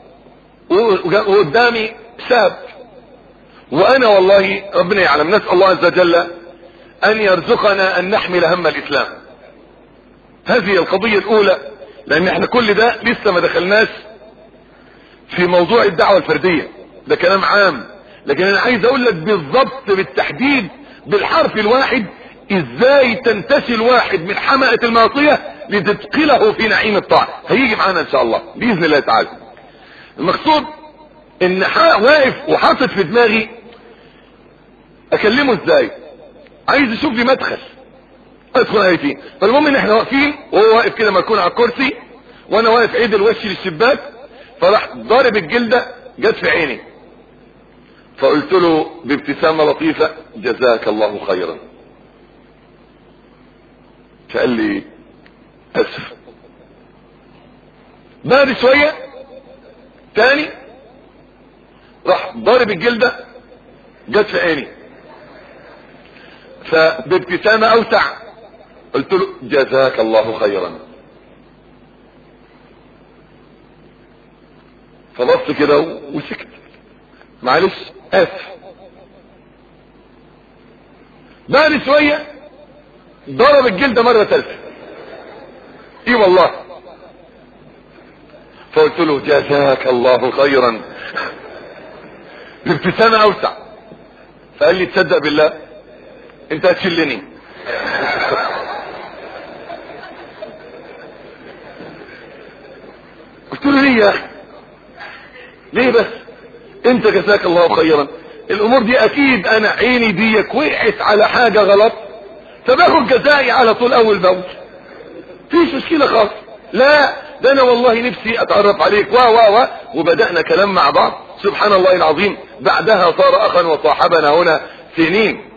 وقدامي شاب، وانا والله ربنا يعلم نسأل الله عز وجل ان يرزقنا ان نحمل هم الاسلام. هذه القضية الاولى، لان احنا كل ده لسه ما دخلناش في موضوع الدعوة الفردية، ده كلام عام، لكن انا عايز اقول لك بالضبط بالتحديد بالحرف الواحد ازاي تنتشي الواحد من حمأة المعصية لتدخله في نعيم الطاعة. هيجي معانا ان شاء الله باذن الله تعالى. المقصود ان واقف وحاطط في دماغي اكلمه ازاي، عايز اشوف لي مدخل ادخل ايتي. فالمهم ان احنا واقفين وهو واقف كده مركون على الكرسي، وانا واقف عيد الوش للشباك، فراح ضارب الجلدة جت في عيني، فقلت له بابتسامة لطيفة جزاك الله خيرا. فقال لي اسف. بعد شوية تاني راح ضارب الجلدة جت في عيني، فبابتسامة اوسع قلت له جزاك الله خيرا. فبص كده وسكت، معلش اسف. بعد شوية ضرب الجلدة مرة ثالثة، اي والله. فقلت له جزاك الله خيرا بابتسامة اوسع. فقال لي تصدق بالله انت هتشلني. قلت له ليه يا اخي، ليه بس؟ انت جزاك الله خيرا، الامور دي اكيد انا عيني ديك وقعت على حاجة غلط فباخد جزائي على طول اول باول، فيش مشكلة خالص. لا ده انا والله نفسي اتعرف عليك و و و وبدأنا كلام مع بعض. سبحان الله العظيم، بعدها صار اخا وصاحبنا هنا سنين.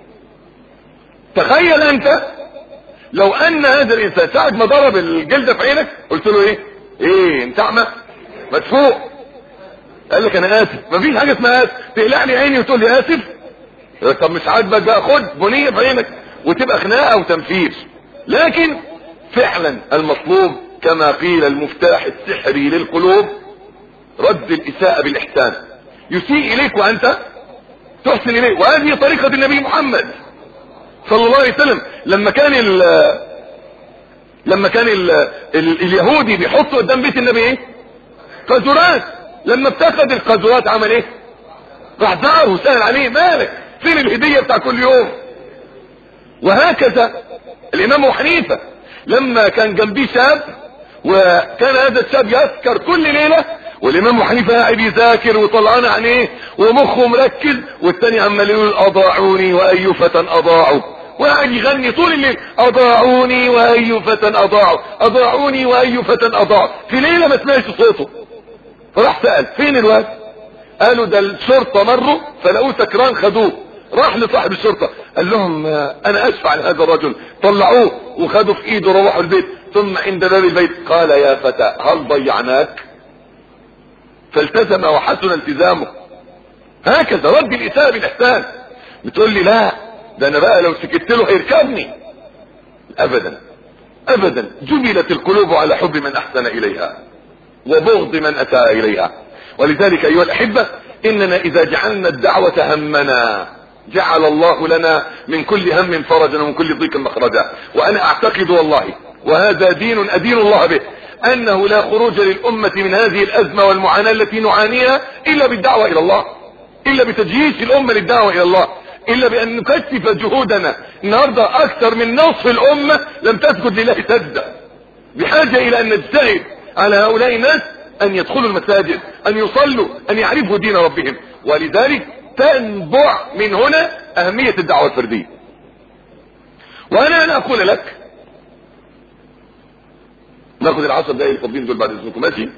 تخيل انت لو ان هذا الانسان ساعة ما ضرب الجلدة في عينك قلت له ايه ايه انت اعمى مدفوع، قال لك انا اسف. مفيش حاجة اسمها اسف، تقلع لي عيني وتقول لي اسف. طب مش عاجبك بقى خد بنية في عينك وتبقى خناقة وتنفير. لكن فعلا المطلوب كما قيل المفتاح السحري للقلوب رد الاساءة بالاحسان. يسيء اليك وانت تحسن اليه، وهذه طريقة النبي محمد صلى الله عليه وسلم. لما كان ال لما كان ال ال اليهودي بيحطوا قدام بيت النبي ايه قاذورات، لما ابتخذ القاذورات عمل ايه؟ راح زعر وسأل عليه مالك فين الهدية بتاع كل يوم. وهكذا الامام ابو حنيفة لما كان جنبيه شاب وكان هذا الشاب يسكر كل ليلة، والامام ابو حنيفة قاعد يذاكر وطلعان عينيه ومخه مركز، والتاني عمال يقول اضاعوني واي فتى اضاعوا، وقاعد يغني طول الليل اضاعوني واي فتى اضاعوا اضاعوني واي فتى اضاعوا. في ليلة ما سمعش صوته، فراح سأل فين الواد؟ قالوا ده الشرطة مروا فلقوه سكران خدوه. راح لصاحب الشرطة قال لهم انا اشفع لهذا الرجل، طلعوه وخدوا في ايده روحوا البيت. ثم عند باب البيت قال يا فتى هل ضيعناك؟ فالتزم وحسن التزامه. هكذا رد الاساءة بالاحسان. بتقول لي لا ده انا بقى لو سكت له هيركبني. ابدا ابدا، جبلت القلوب على حب من احسن اليها وبغض من اساء اليها. ولذلك ايها الاحبة اننا اذا جعلنا الدعوة همنا جعل الله لنا من كل هم فرجا ومن كل ضيق مخرجا. وانا اعتقد والله وهذا دين ادين الله به انه لا خروج للامة من هذه الازمة والمعاناة التي نعانيها الا بالدعوة الى الله، الا بتجهيز الامة للدعوة الى الله. الا بان نكثف جهودنا. النهارده اكثر من نصف الامة لم تسجد لله سجدة، بحاجة الى ان نجتهد على هؤلاء الناس ان يدخلوا المساجد، ان يصلوا، ان يعرفوا دين ربهم. ولذلك تنبع من هنا اهمية الدعوة الفردية. وانا انا اقول لك، ناخذ العشر دقائق الفاضلين دول بعد اذنكم، ماشي؟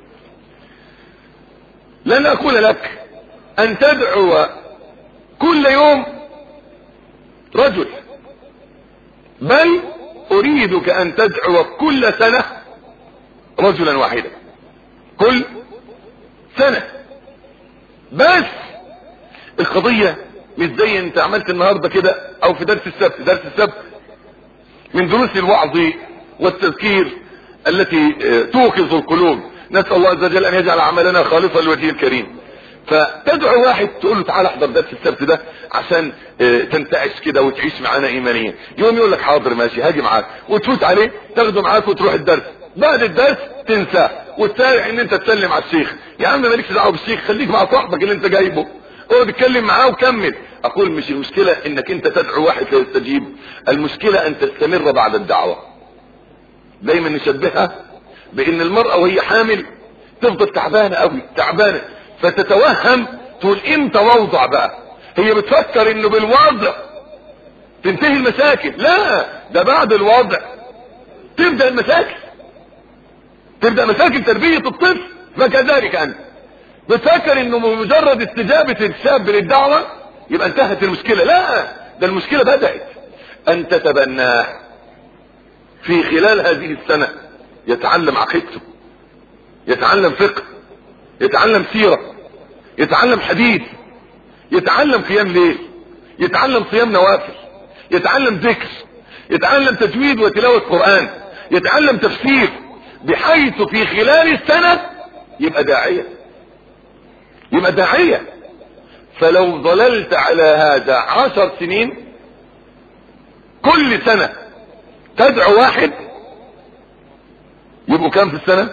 لن اقول لك ان تدعو كل يوم رجل، بل اريدك ان تدعو كل سنة رجلا واحدا، كل سنة. بس القضية مش زي انت عملت النهاردة كده او في درس السبت. درس السبت من دروس الوعظ والتذكير التي توقظ القلوب. نسأل الله عز وجل ان يجعل عملنا خالصا لوجهه الكريم. فتدعو واحد تقول له تعالى احضر درس السبت ده عشان تنتعش كده وتعيش معانا ايمانيا. يوم يقول لك حاضر ماشي هاجي معاك، وتفوت عليه تاخده معاك وتروح الدرس. بعد الدرس تنساه وتسارع ان انت تسلم على الشيخ. يا عم مالكش دعوه بالشيخ، خليك مع صاحبك اللي انت جايبه، اقعد اتكلم معاه وكمل. اقول مش المشكلة انك انت تدعو واحد فيستجيب، المشكلة ان تستمر بعد الدعوة. دايما نشبهها بان المرأة وهي حامل تفضل تعبانة قوي، تعبانة، فتتوهم تقول امتى وضع بقى. هي بتفكر انه بالوضع تنتهي المشاكل. لا، ده بعد الوضع تبدأ المشاكل، تبدأ مشاكل تربية الطفل. فكذلك انت بتفكر انه بمجرد استجابة الشاب للدعوة يبقى انتهت المشكلة. لا، ده المشكلة بدأت ان تتبناه في خلال هذه السنة. يتعلم عقيدته، يتعلم فقه، يتعلم سيرة، يتعلم حديث، يتعلم قيام ليل، يتعلم صيام نوافل، يتعلم ذكر، يتعلم تجويد وتلاوة قرآن، يتعلم تفسير، بحيث في خلال السنة يبقى داعية، يبقى داعية. فلو ظللت على هذا عشر سنين كل سنة تدعو واحد، يبقوا كام في السنة؟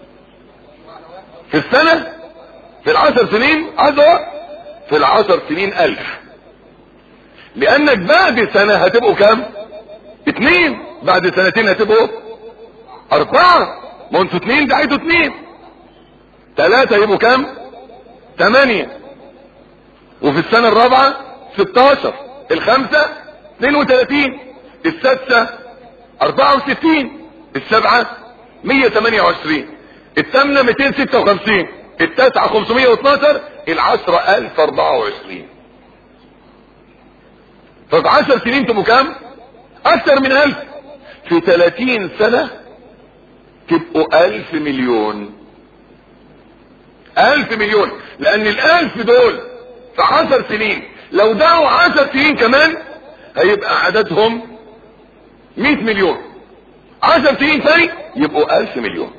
في السنة في العشر سنين عشرة، في العشر سنين ألف. لأنك بعد سنة هتبقوا كام؟ اتنين. بعد سنتين هتبقوا أربعة. ما انتوا اتنين دعيتوا اتنين. تلاتة يبقوا كام؟ تمانية. وفي السنة الرابعة ستاشر. الخمسة اتنين وتلاتين. السادسة اربعة وستين. السبعة مية تمانية وعشرين. الثامنة ميتين ستة وخمسين. التاسعة خمسمية واتناشر. العشرة الف اربعة وعشرين. ففي عشر سنين تبقوا كام؟ اكثر من الف. في تلاتين سنة تبقوا الف مليون. الف مليون. لان الالف دول في عشر سنين لو دعوا عشر سنين كمان هيبقى عددهم مية مليون. عشر سنين تاني يبقوا الف مليون.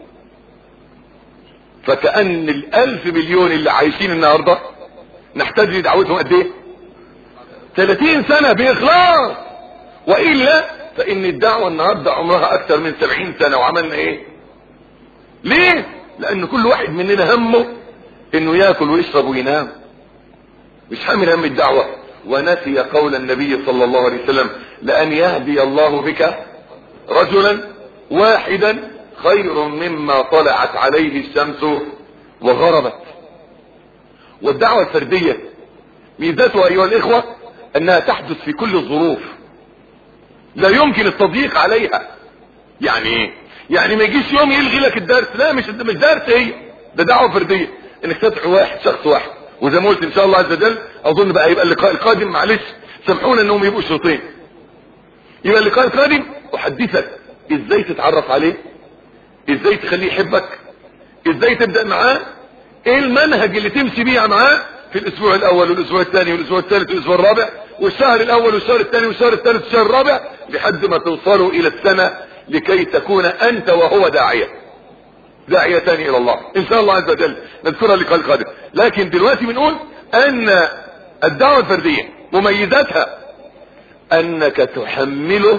فكأن الالف مليون اللي عايشين النهاردة نحتاج لدعوتهم قد ايه؟ ثلاثين سنة باخلاص. وإلا فإن الدعوة النهاردة عمرها أكثر من سبعين سنة. وعملنا إيه؟ ليه؟ لأن كل واحد مننا همه إنه يأكل ويشرب وينام، مش حامل هم الدعوة. ونسي قول النبي صلى الله عليه وسلم: لأن يهدي الله بك رجلا واحدا خير مما طلعت عليه الشمس وغربت. والدعوة الفردية ميزتها أيها الإخوة أنها تحدث في كل الظروف، لا يمكن التضييق عليها. يعني ايه؟ يعني ما يجيش يوم يلغي لك الدرس. لا، مش مش درس، هي ده دعوه فرديه. انك تدعو واحد، شخص واحد. وزي ما قلت ان شاء الله عز وجل اظن بقى يبقى اللقاء القادم، معلش سامحونا انهم يبقوا شوطين. يبقى اللقاء القادم احدثك ازاي تتعرف عليه، ازاي تخليه يحبك، ازاي تبدا معاه، ايه المنهج اللي تمشي بيه معاه في الاسبوع الاول والاسبوع الثاني والاسبوع الثالث والاسبوع الرابع والشهر الاول والشهر الثاني والشهر الثالث والشهر الرابع لحد ما توصلوا الى السنة، لكي تكون انت وهو داعية داعيتان الى الله ان شاء الله عز وجل. نذكرها اللقاء القادم. لكن دلوقتي بنقول ان الدعوة الفردية مميزاتها انك تحمله،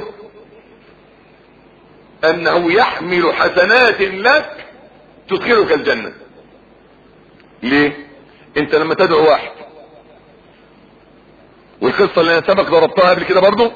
انه يحمل حسنات لك تدخلك الجنة. ليه؟ انت لما تدعو واحد القصة اللي انا سبق ضربتها قبل كده برضو.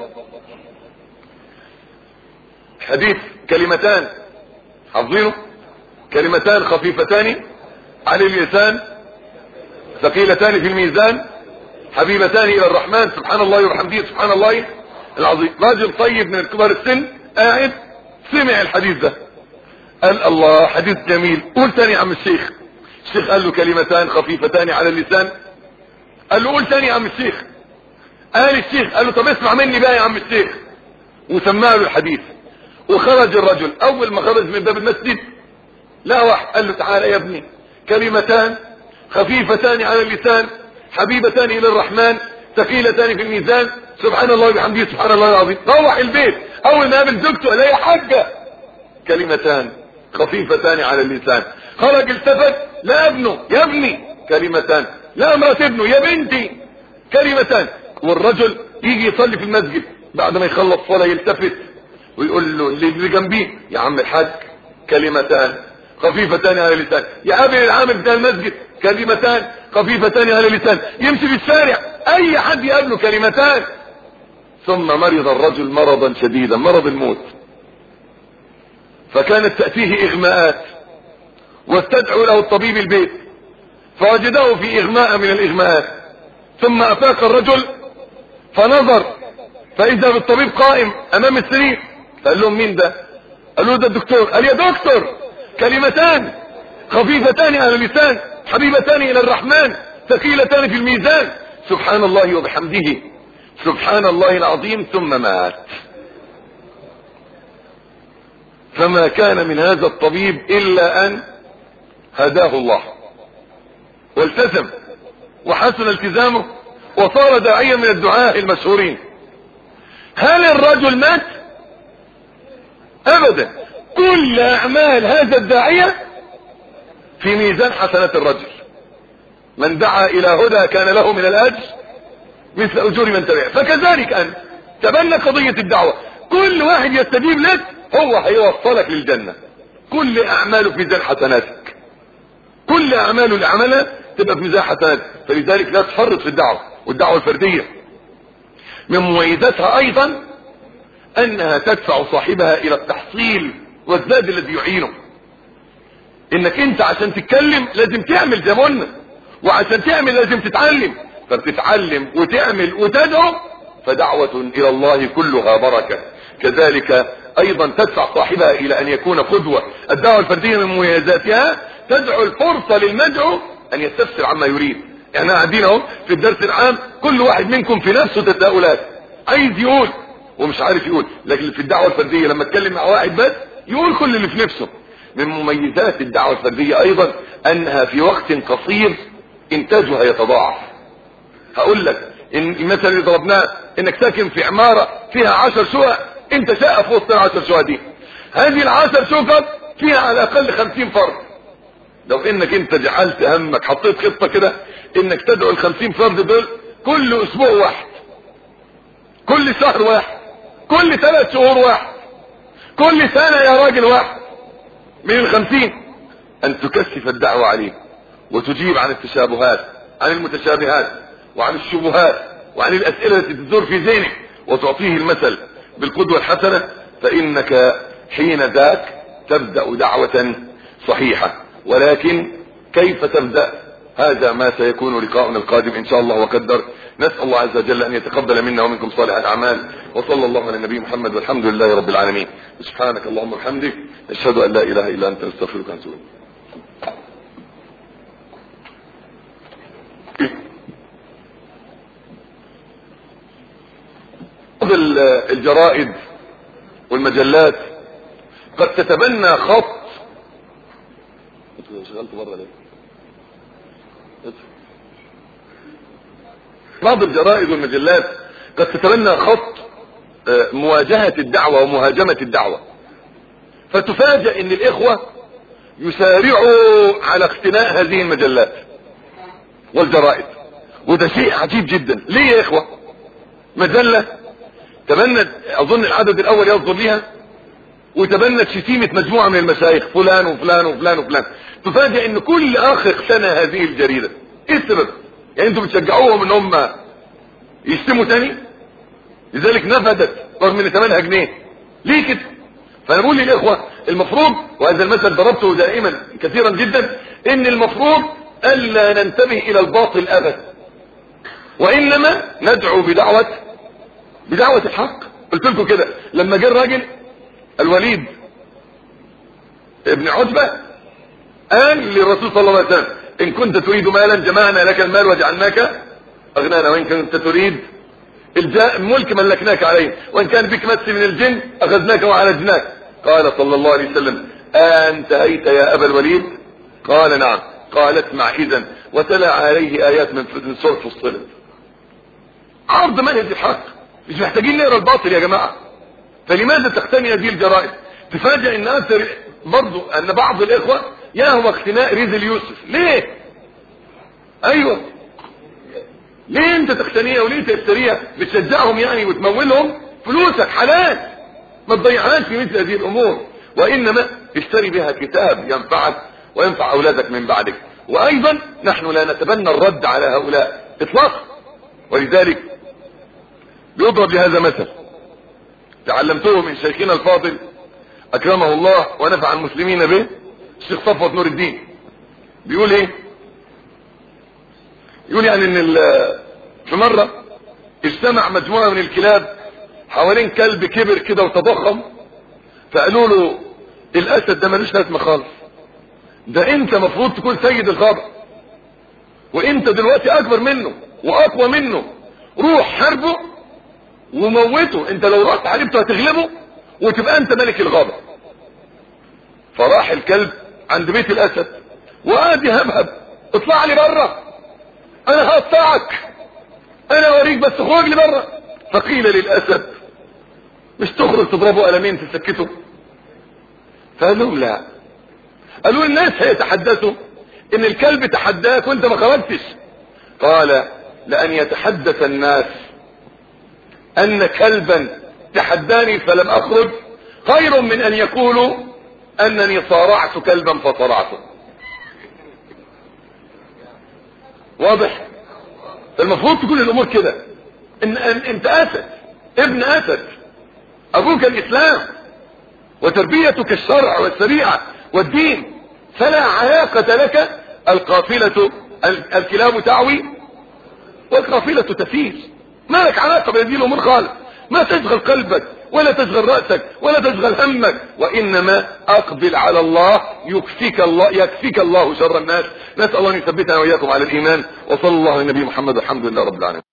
حديث كلمتان حافظينه، كلمتان خفيفتان على اللسان ثقيلتان في الميزان حبيبتان الى الرحمن سبحان الله وبحمده سبحان الله العظيم. راجل طيب من كبار السن قاعد سمع الحديث ده قال الله حديث جميل، قول تاني يا عم الشيخ. الشيخ قال له كلمتان خفيفتان على اللسان. قال له قول تاني يا عم الشيخ. قال الشيخ قال له طب اسمع مني بقى يا عم الشيخ، وسمع له الحديث. وخرج الرجل، اول ما خرج من باب المسجد لا واحد قال له تعالى يا ابني، كلمتان خفيفتان على اللسان حبيبتان الى الرحمن ثقيلتان في الميزان سبحان الله وبحمده سبحان الله العظيم. روح البيت اول ما قابل زوجته قال يا حاجه كلمتان خفيفتان على اللسان. خرج التفت لا ابنه يا ابني كلمتان، لا امرأة ابنه يا بنتي كلمتان. والرجل يجي يصلي في المسجد بعد ما يخلص صلاة يلتفت ويقول له اللي جنبيه يا عم الحاج كلمتان خفيفتان على اللسان، يا ابي العامل بتاع المسجد كلمتان خفيفتان على اللسان. يمشي في الشارع اي حد يقابله كلمتان. ثم مرض الرجل مرضا شديدا، مرض الموت، فكانت تأتيه اغماءات واستدعوا له الطبيب البيت فوجده في اغماء من الاغماءات. ثم افاق الرجل فنظر فاذا بالطبيب قائم امام السرير. قال لهم مين ده؟ قالوا ده الدكتور. قال يا دكتور كلمتان خفيفتان على اللسان حبيبتان الى الرحمن ثقيلتان في الميزان سبحان الله وبحمده سبحان الله العظيم. ثم مات. فما كان من هذا الطبيب الا ان هداه الله والتزم وحسن التزامه وصار داعيا من الدعاة المشهورين. هل الرجل مات؟ ابدا، كل اعمال هذا الداعية في ميزان حسنات الرجل. من دعا الى هدى كان له من الاجر مثل اجور من تبعه. فكذلك انت تبنى قضية الدعوة، كل واحد يستجيب لك هو هيوصلك للجنة. كل اعماله في ميزان حسناتك، كل اعماله اللي عملها تبقى في ميزان حسناتك. فلذلك لا تفرط في الدعوة. والدعوة الفردية من مميزاتها ايضا انها تدفع صاحبها الى التحصيل والزاد الذي يعينه. انك انت عشان تتكلم لازم تعمل زي ما قلنا، وعشان تعمل لازم تتعلم. فبتتعلم وتعمل وتدعو، فدعوة الى الله كلها بركة. كذلك ايضا تدفع صاحبها الى ان يكون قدوة. الدعوة الفردية من مميزاتها تدعو الفرصة للمدعو ان يستفسر عما يريد. يعني قاعدين اهو في الدرس العام كل واحد منكم في نفسه تساؤلات عايز يقول ومش عارف يقول، لكن في الدعوة الفردية لما اتكلم مع واحد بس يقول كل اللي في نفسه. من مميزات الدعوة الفردية ايضا انها في وقت قصير انتاجها يتضاعف. هقول لك ان المثل اللي ضربناه انك ساكن في عمارة فيها عشر شقق، انت شقة في وسط العشر شقق دي، هذه العشر شقق فيها على الاقل خمسين فرد. لو انك انت جعلت همك حطيت خطة كده انك تدعو الخمسين فرد دول كل اسبوع واحد، كل شهر واحد، كل ثلاث شهور واحد، كل سنة يا راجل واحد من الخمسين، ان تكثف الدعوة عليه وتجيب عن التشابهات عن المتشابهات وعن الشبهات وعن الاسئلة التي تدور في ذهنك وتعطيه المثل بالقدوة الحسنة. فانك حين ذاك تبدأ دعوة صحيحة. ولكن كيف تبدأ؟ هذا ما سيكون لقاؤنا القادم ان شاء الله وقدر. نسأل الله عز وجل ان يتقبل منا ومنكم صالح الاعمال، وصلى الله على النبي محمد والحمد لله رب العالمين. سبحانك اللهم وبحمدك اشهد ان لا اله الا انت نستغفرك ونتوب اليك. الجرائد والمجلات قد تتبنى خط. شغلت بره ليه؟ بعض الجرائد والمجلات قد تتبنى خط مواجهة الدعوة ومهاجمة الدعوة، فتفاجأ ان الاخوة يسارعوا على اقتناء هذه المجلات والجرائد، وده شيء عجيب جدا. ليه يا اخوة؟ مجلة تبنت اظن العدد الاول يصدر ليها وتبنت شتيمة مجموعة من المشايخ فلان وفلان وفلان وفلان. تفاجأ ان كل اخ اقتنى هذه الجريدة. ايه السبب؟ يعني انتم بتشجعوهم ان هم يشتموا تاني؟ لذلك نفدت رغم ان ثمنها جنيه. ليه كده؟ فانا بقول للاخوه المفروض، وهذا المثل ضربته دائما كثيرا جدا، ان المفروض الا ننتبه الى الباطل ابدا، وانما ندعو بدعوه بدعوه الحق. قلت لكم كده لما جه الراجل الوليد ابن عتبه قال للرسول صلى الله عليه وسلم: ان كنت تريد مالا جمعنا لك المال وجعلناك اغنانا، وان كنت تريد الملك ملكناك عليه، وان كان بك مس من الجن اخذناك وعالجناك. قال صلى الله عليه وسلم: انتهيت يا ابا الوليد؟ قال: نعم. قال: اسمع اذا، وتلا عليه ايات من سورة فصلت. عرض منهج الحق، مش محتاجين نقرا الباطل يا جماعه. فلماذا تقتني هذه الجرائد؟ تفاجئ ان اكثر برضو ان بعض الاخوه يهوى اقتناء رزل يوسف. ليه؟ ايوه، ليه انت تقتنيها وليه تشتريها؟ بتشجعهم يعني وتمولهم؟ فلوسك حلال، ما تضيعهاش في مثل هذه الامور، وانما اشتري بها كتاب ينفعك وينفع اولادك من بعدك. وايضا نحن لا نتبنى الرد على هؤلاء اطلاقا، ولذلك يضرب لهذا مثل تعلمته من شيخنا الفاضل اكرمه الله ونفع المسلمين به، الشيخ صفوت نور الدين. بيقول ايه؟ يقول يعني ان في مرة اجتمع مجموعة من الكلاب حوالين كلب كبر كده وتضخم، فقالوا له: الاسد ده ملوش لازمه خالص، ده انت مفروض تكون سيد الغابة، وانت دلوقتي اكبر منه واقوى منه، روح حاربه وموته، انت لو رحت حاربته هتغلبه وتبقى انت ملك الغابة. فراح الكلب عند بيت الاسد وقعد يهبهب: اطلع لي بره، انا هقطعك، انا اوريك، بس خرج لي بره. فقيل للاسد: مش تخرج تضربه قلمين تسكته؟ فقال لهم: لا. قالوا: الناس هيتحدثوا ان الكلب تحداك وانت ما خرجتش. قال: لان يتحدث الناس ان كلبا تحداني فلم اخرج خير من ان يقولوا انني صارعت كلبا فصرعته. واضح؟ المفروض تكون الامور كده، ان انت اسد، ابن اسد، ابوك الاسلام وتربيتك الشرع والشريعه والدين، فلا علاقه لك القافله الكلاب تعوي والقافله تسير. ما لك علاقه بهذه الامور خالص، ما تشغل قلبك ولا تشغل راسك ولا تشغل همك، وانما اقبل على الله، يكفيك الله يكفيك الله شر الناس. نسال الله ان يثبتنا واياكم على الايمان، وصلى الله على النبي محمد والحمد لله رب العالمين.